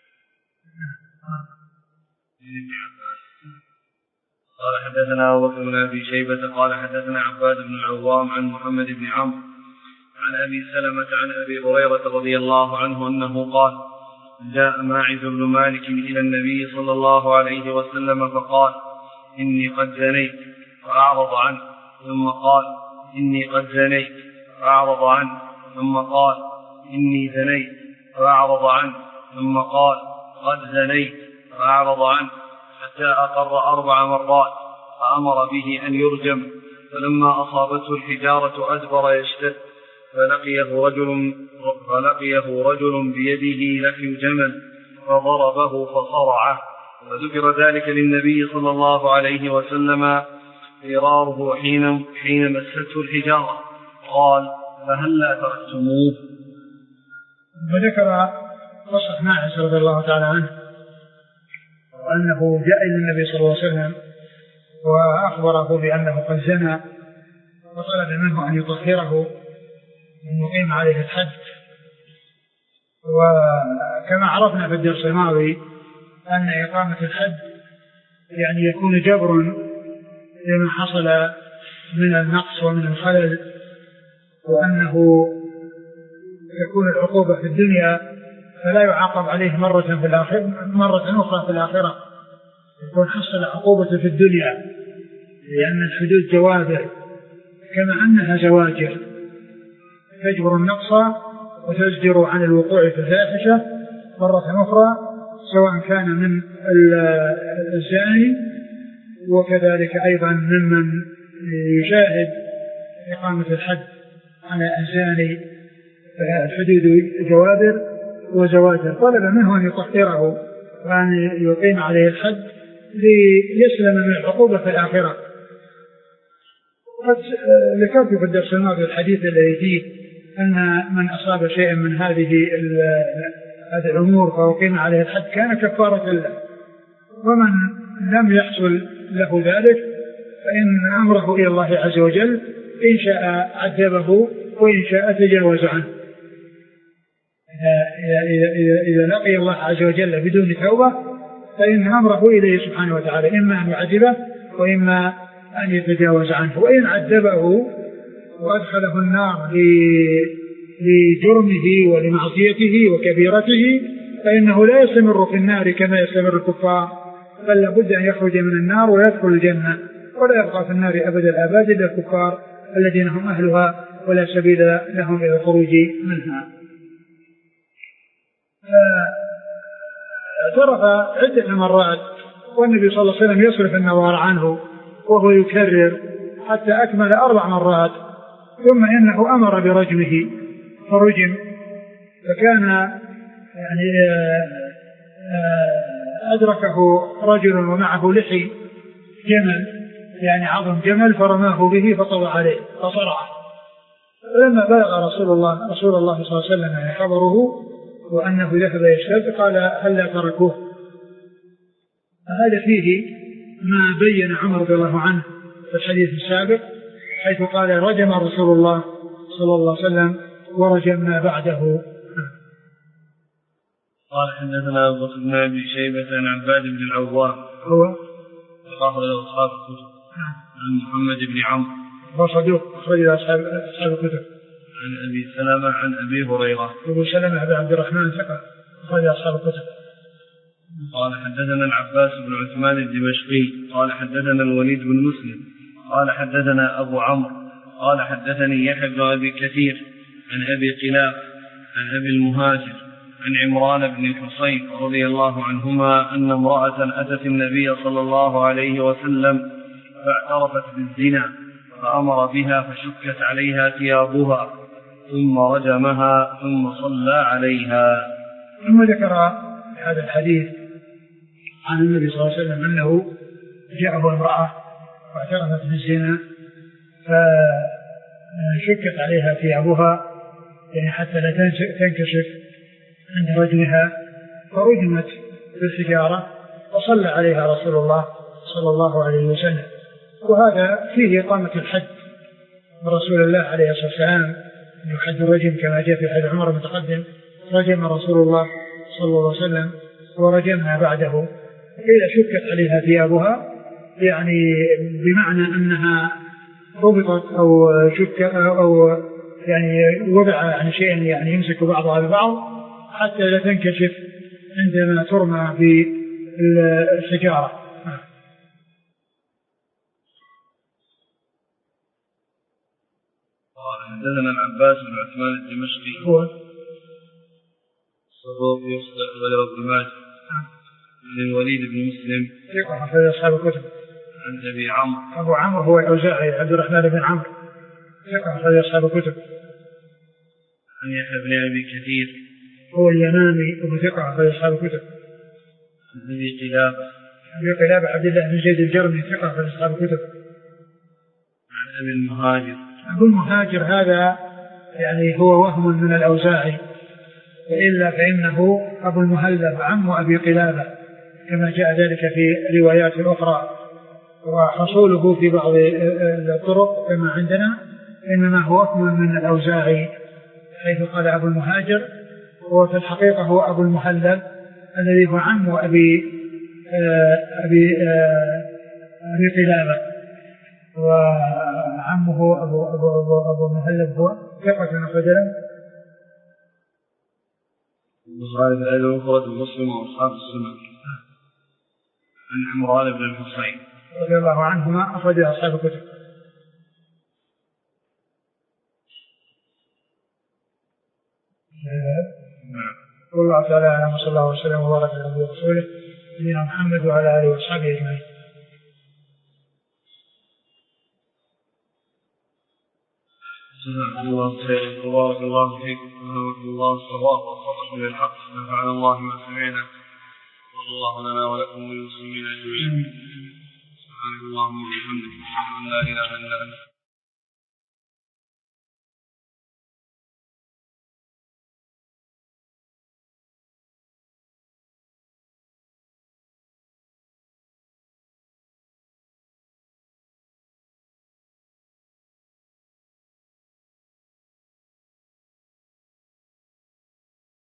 قال حدثنا أبو بكر بن أبي شيبة قال حدثنا عباد بن العوام عن محمد بن عمرو عن أبي سلمة عن أبي هريرة رضي الله عنه أنه قال جاء ماعز بن مالك إلى النبي صلى الله عليه وسلم فقال إني قد زنيت فأعرض عنه، ثم قال إني قد زنيت فأعرض عنه، ثم قال إني زنيت فأعرض عنه، ثم قال قد زنيت فأعرض عنه، حتى أقر أربع مرات فأمر به أن يرجم. فلما أصابته الحجارة أدبر يشتد فلقيه رجل, فلقيه رجل بيده لحي جمل فضربه فصرعه، فذكر ذلك للنبي صلى الله عليه وسلم فراره حين, حين مسته الحجارة، قال فهلا تركتموه. وذكر قصة ماعز رضي الله تعالى عنه وأنه جاء إلى النبي صلى الله عليه وسلم وأخبره بأنه قد زنى وطلب منه أن يطهره أن يقيم عليه الحد. وكما عرفنا في الدرس الماضي أن إقامة الحد يعني يكون جبر لما حصل من النقص ومن الخلل، وأنه تكون العقوبة في الدنيا فلا يعاقب عليه مرة في الآخرة مرة أخرى في الآخرة، يكون حصل عقوبة في الدنيا، لأن الحدود جوابر كما أنها زواجر تجبر النقص وتزجر عن الوقوع في الفاحشة مرة أخرى، سواء كان من الزاني وكذلك أيضا ممن يشاهد إقامة الحد على الزاني. الحدود جوابر وزواجر. طلب منه أن يطهره وأن يقيم عليه الحد ليسلم من العقوبة في الآخرة. قد ذكرت في الدرس الماضي الحديث الذي فيه أن من أصاب شيئا من هذه هذه الأمور فأقيم عليه الحد كان كفارة له، ومن لم يحصل له ذلك فإن أمره إلى الله عز وجل، إن شاء عذبه وإن شاء تجاوز عنه. إذا, إذا, إذا, إذا لقي الله عز وجل بدون توبة فإن أمره إليه سبحانه وتعالى، إما أن يعذبه وإما أن يتجاوز عنه. وإن عذبه وأدخله النار لجرمه ولمعصيته وكبيرته فإنه لا يستمر في النار كما يستمر الكفار، بل لابد أن يخرج من النار ويدخل الجنة، ولا يبقى في النار أبد الآباد إلا الكفار الذين هم أهلها ولا سبيل لهم إلى الخروج منها. اعترف عدة مرات والنبي صلى الله عليه وسلم يصرف النظر عنه وهو يكرر حتى أكمل أربع مرات، ثم إنه أمر برجمه فرجم. فكان يعني أدركه رجل ومعه لحي جمل، يعني عظم جمل، فرماه به فطوى عليه فصرعه. فلما بلغ رسول الله رسول الله صلى الله عليه وسلم خبره وأنه ذهب يشتد قال هل لا تركوه. هذا فيه ما بين عمر رضي الله عنه في الحديث السابق، حيث قال رجم رسول الله صلى الله عليه وسلم ورجمنا بعده. قال حدثنا أبو بكر بن أبي شيبة عن عباد بن العوام هو أخرج له أصحاب الكتب عن محمد بن عمرو وصدوق أخرج له أصحاب الكتب عن أبي سلمة عن أبي هريرة. أبو سلمة بن عبد الرحمن ثقة أخرج له أصحاب الكتب. قال حدثنا العباس بن عثمان الدمشقي قال حدثنا الوليد بن مسلم قال حدثنا أبو عمرو قال حدثني يحيى بن أبي كثير عن أبي قلاب عن أبي المهاجر عن عمران بن الحصين رضي الله عنهما أن امرأة أتت النبي صلى الله عليه وسلم فاعترفت بالزنا فأمر بها فشكت عليها ثيابها ثم رجمها ثم صلى عليها. ثم ذكر هذا الحديث عن النبي صلى الله عليه وسلم أنه جاءه امرأة واعترفت بالزنا فشكت عليها ثيابها يعني حتى لا تنكشف عند رجلها فرجمت بالحجارة وصلى عليها رسول الله صلى الله عليه وسلم. وهذا فيه إقامة الحد رسول الله عليه الصلاة والسلام، يحد الرجم كما جاء في حديث عمر المتقدم رجم رسول الله صلى الله عليه وسلم ورجمها بعده. إذا شكت عليها ثيابها يعني بمعنى أنها ربطت أو شك أو يعني وضع عن شيء يعني يمسك بعضها ببعض حتى لا تنكشف عندما ترمى بالحجارة. حدثنا العباس بن عثمان الدمشقي هو صدوق يصدق غير ابن ماجه عن الوليد بن مسلم ثقة أخرج أصحاب الكتب عن أبي عمرو أبو عمرو هو الأوزاعي عبد الرحمن بن عمرو ثقة أخرج أصحاب الكتب عن يحيى بن أبي كثير هو اليمامي وهو ثقة أخرج أصحاب الكتب عن أبي قلابة أبي قلابة عبد الله بن زيد الجرمي ثقة أخرج أصحاب الكتب عن أبي المهاجر. أبو المهاجر هذا يعني هو وهم من الأوزاعي، وإلا فإنه أبو المهلب عم أبي قلابة كما جاء ذلك في روايات أخرى. وحصوله في بعض الطرق كما عندنا إنما هو أكمل من الأوزاعي، حيث قال أبو المهاجر، وفي الحقيقة هو أبو المهلب الذي هو عم أبي أبي أبي قلابة، وعمه أبو أبو أبو أبو المهلب هو ثقة فجلا. البخاري في الأدب المفرد مسلم وأصحاب السنن عن عمران بن الحصين رضي الله عنهما أخرج أصحاب الكتب. والله تعالى أعلم، وصلى الله وسلم وبارك على نبينا ورسوله نبينا محمد وعلى آله وصحبه أجمعين. جزاكم الله خيرا وبارك الله فيكم وجزاكم الله الصواب ووفقكم للحق ونفعنا الله ما سمعنا والله لنا ولكم وللمسلمين أجمعين. سبحانك اللهم وبحمدك أشهد أن لا إله إلا أنت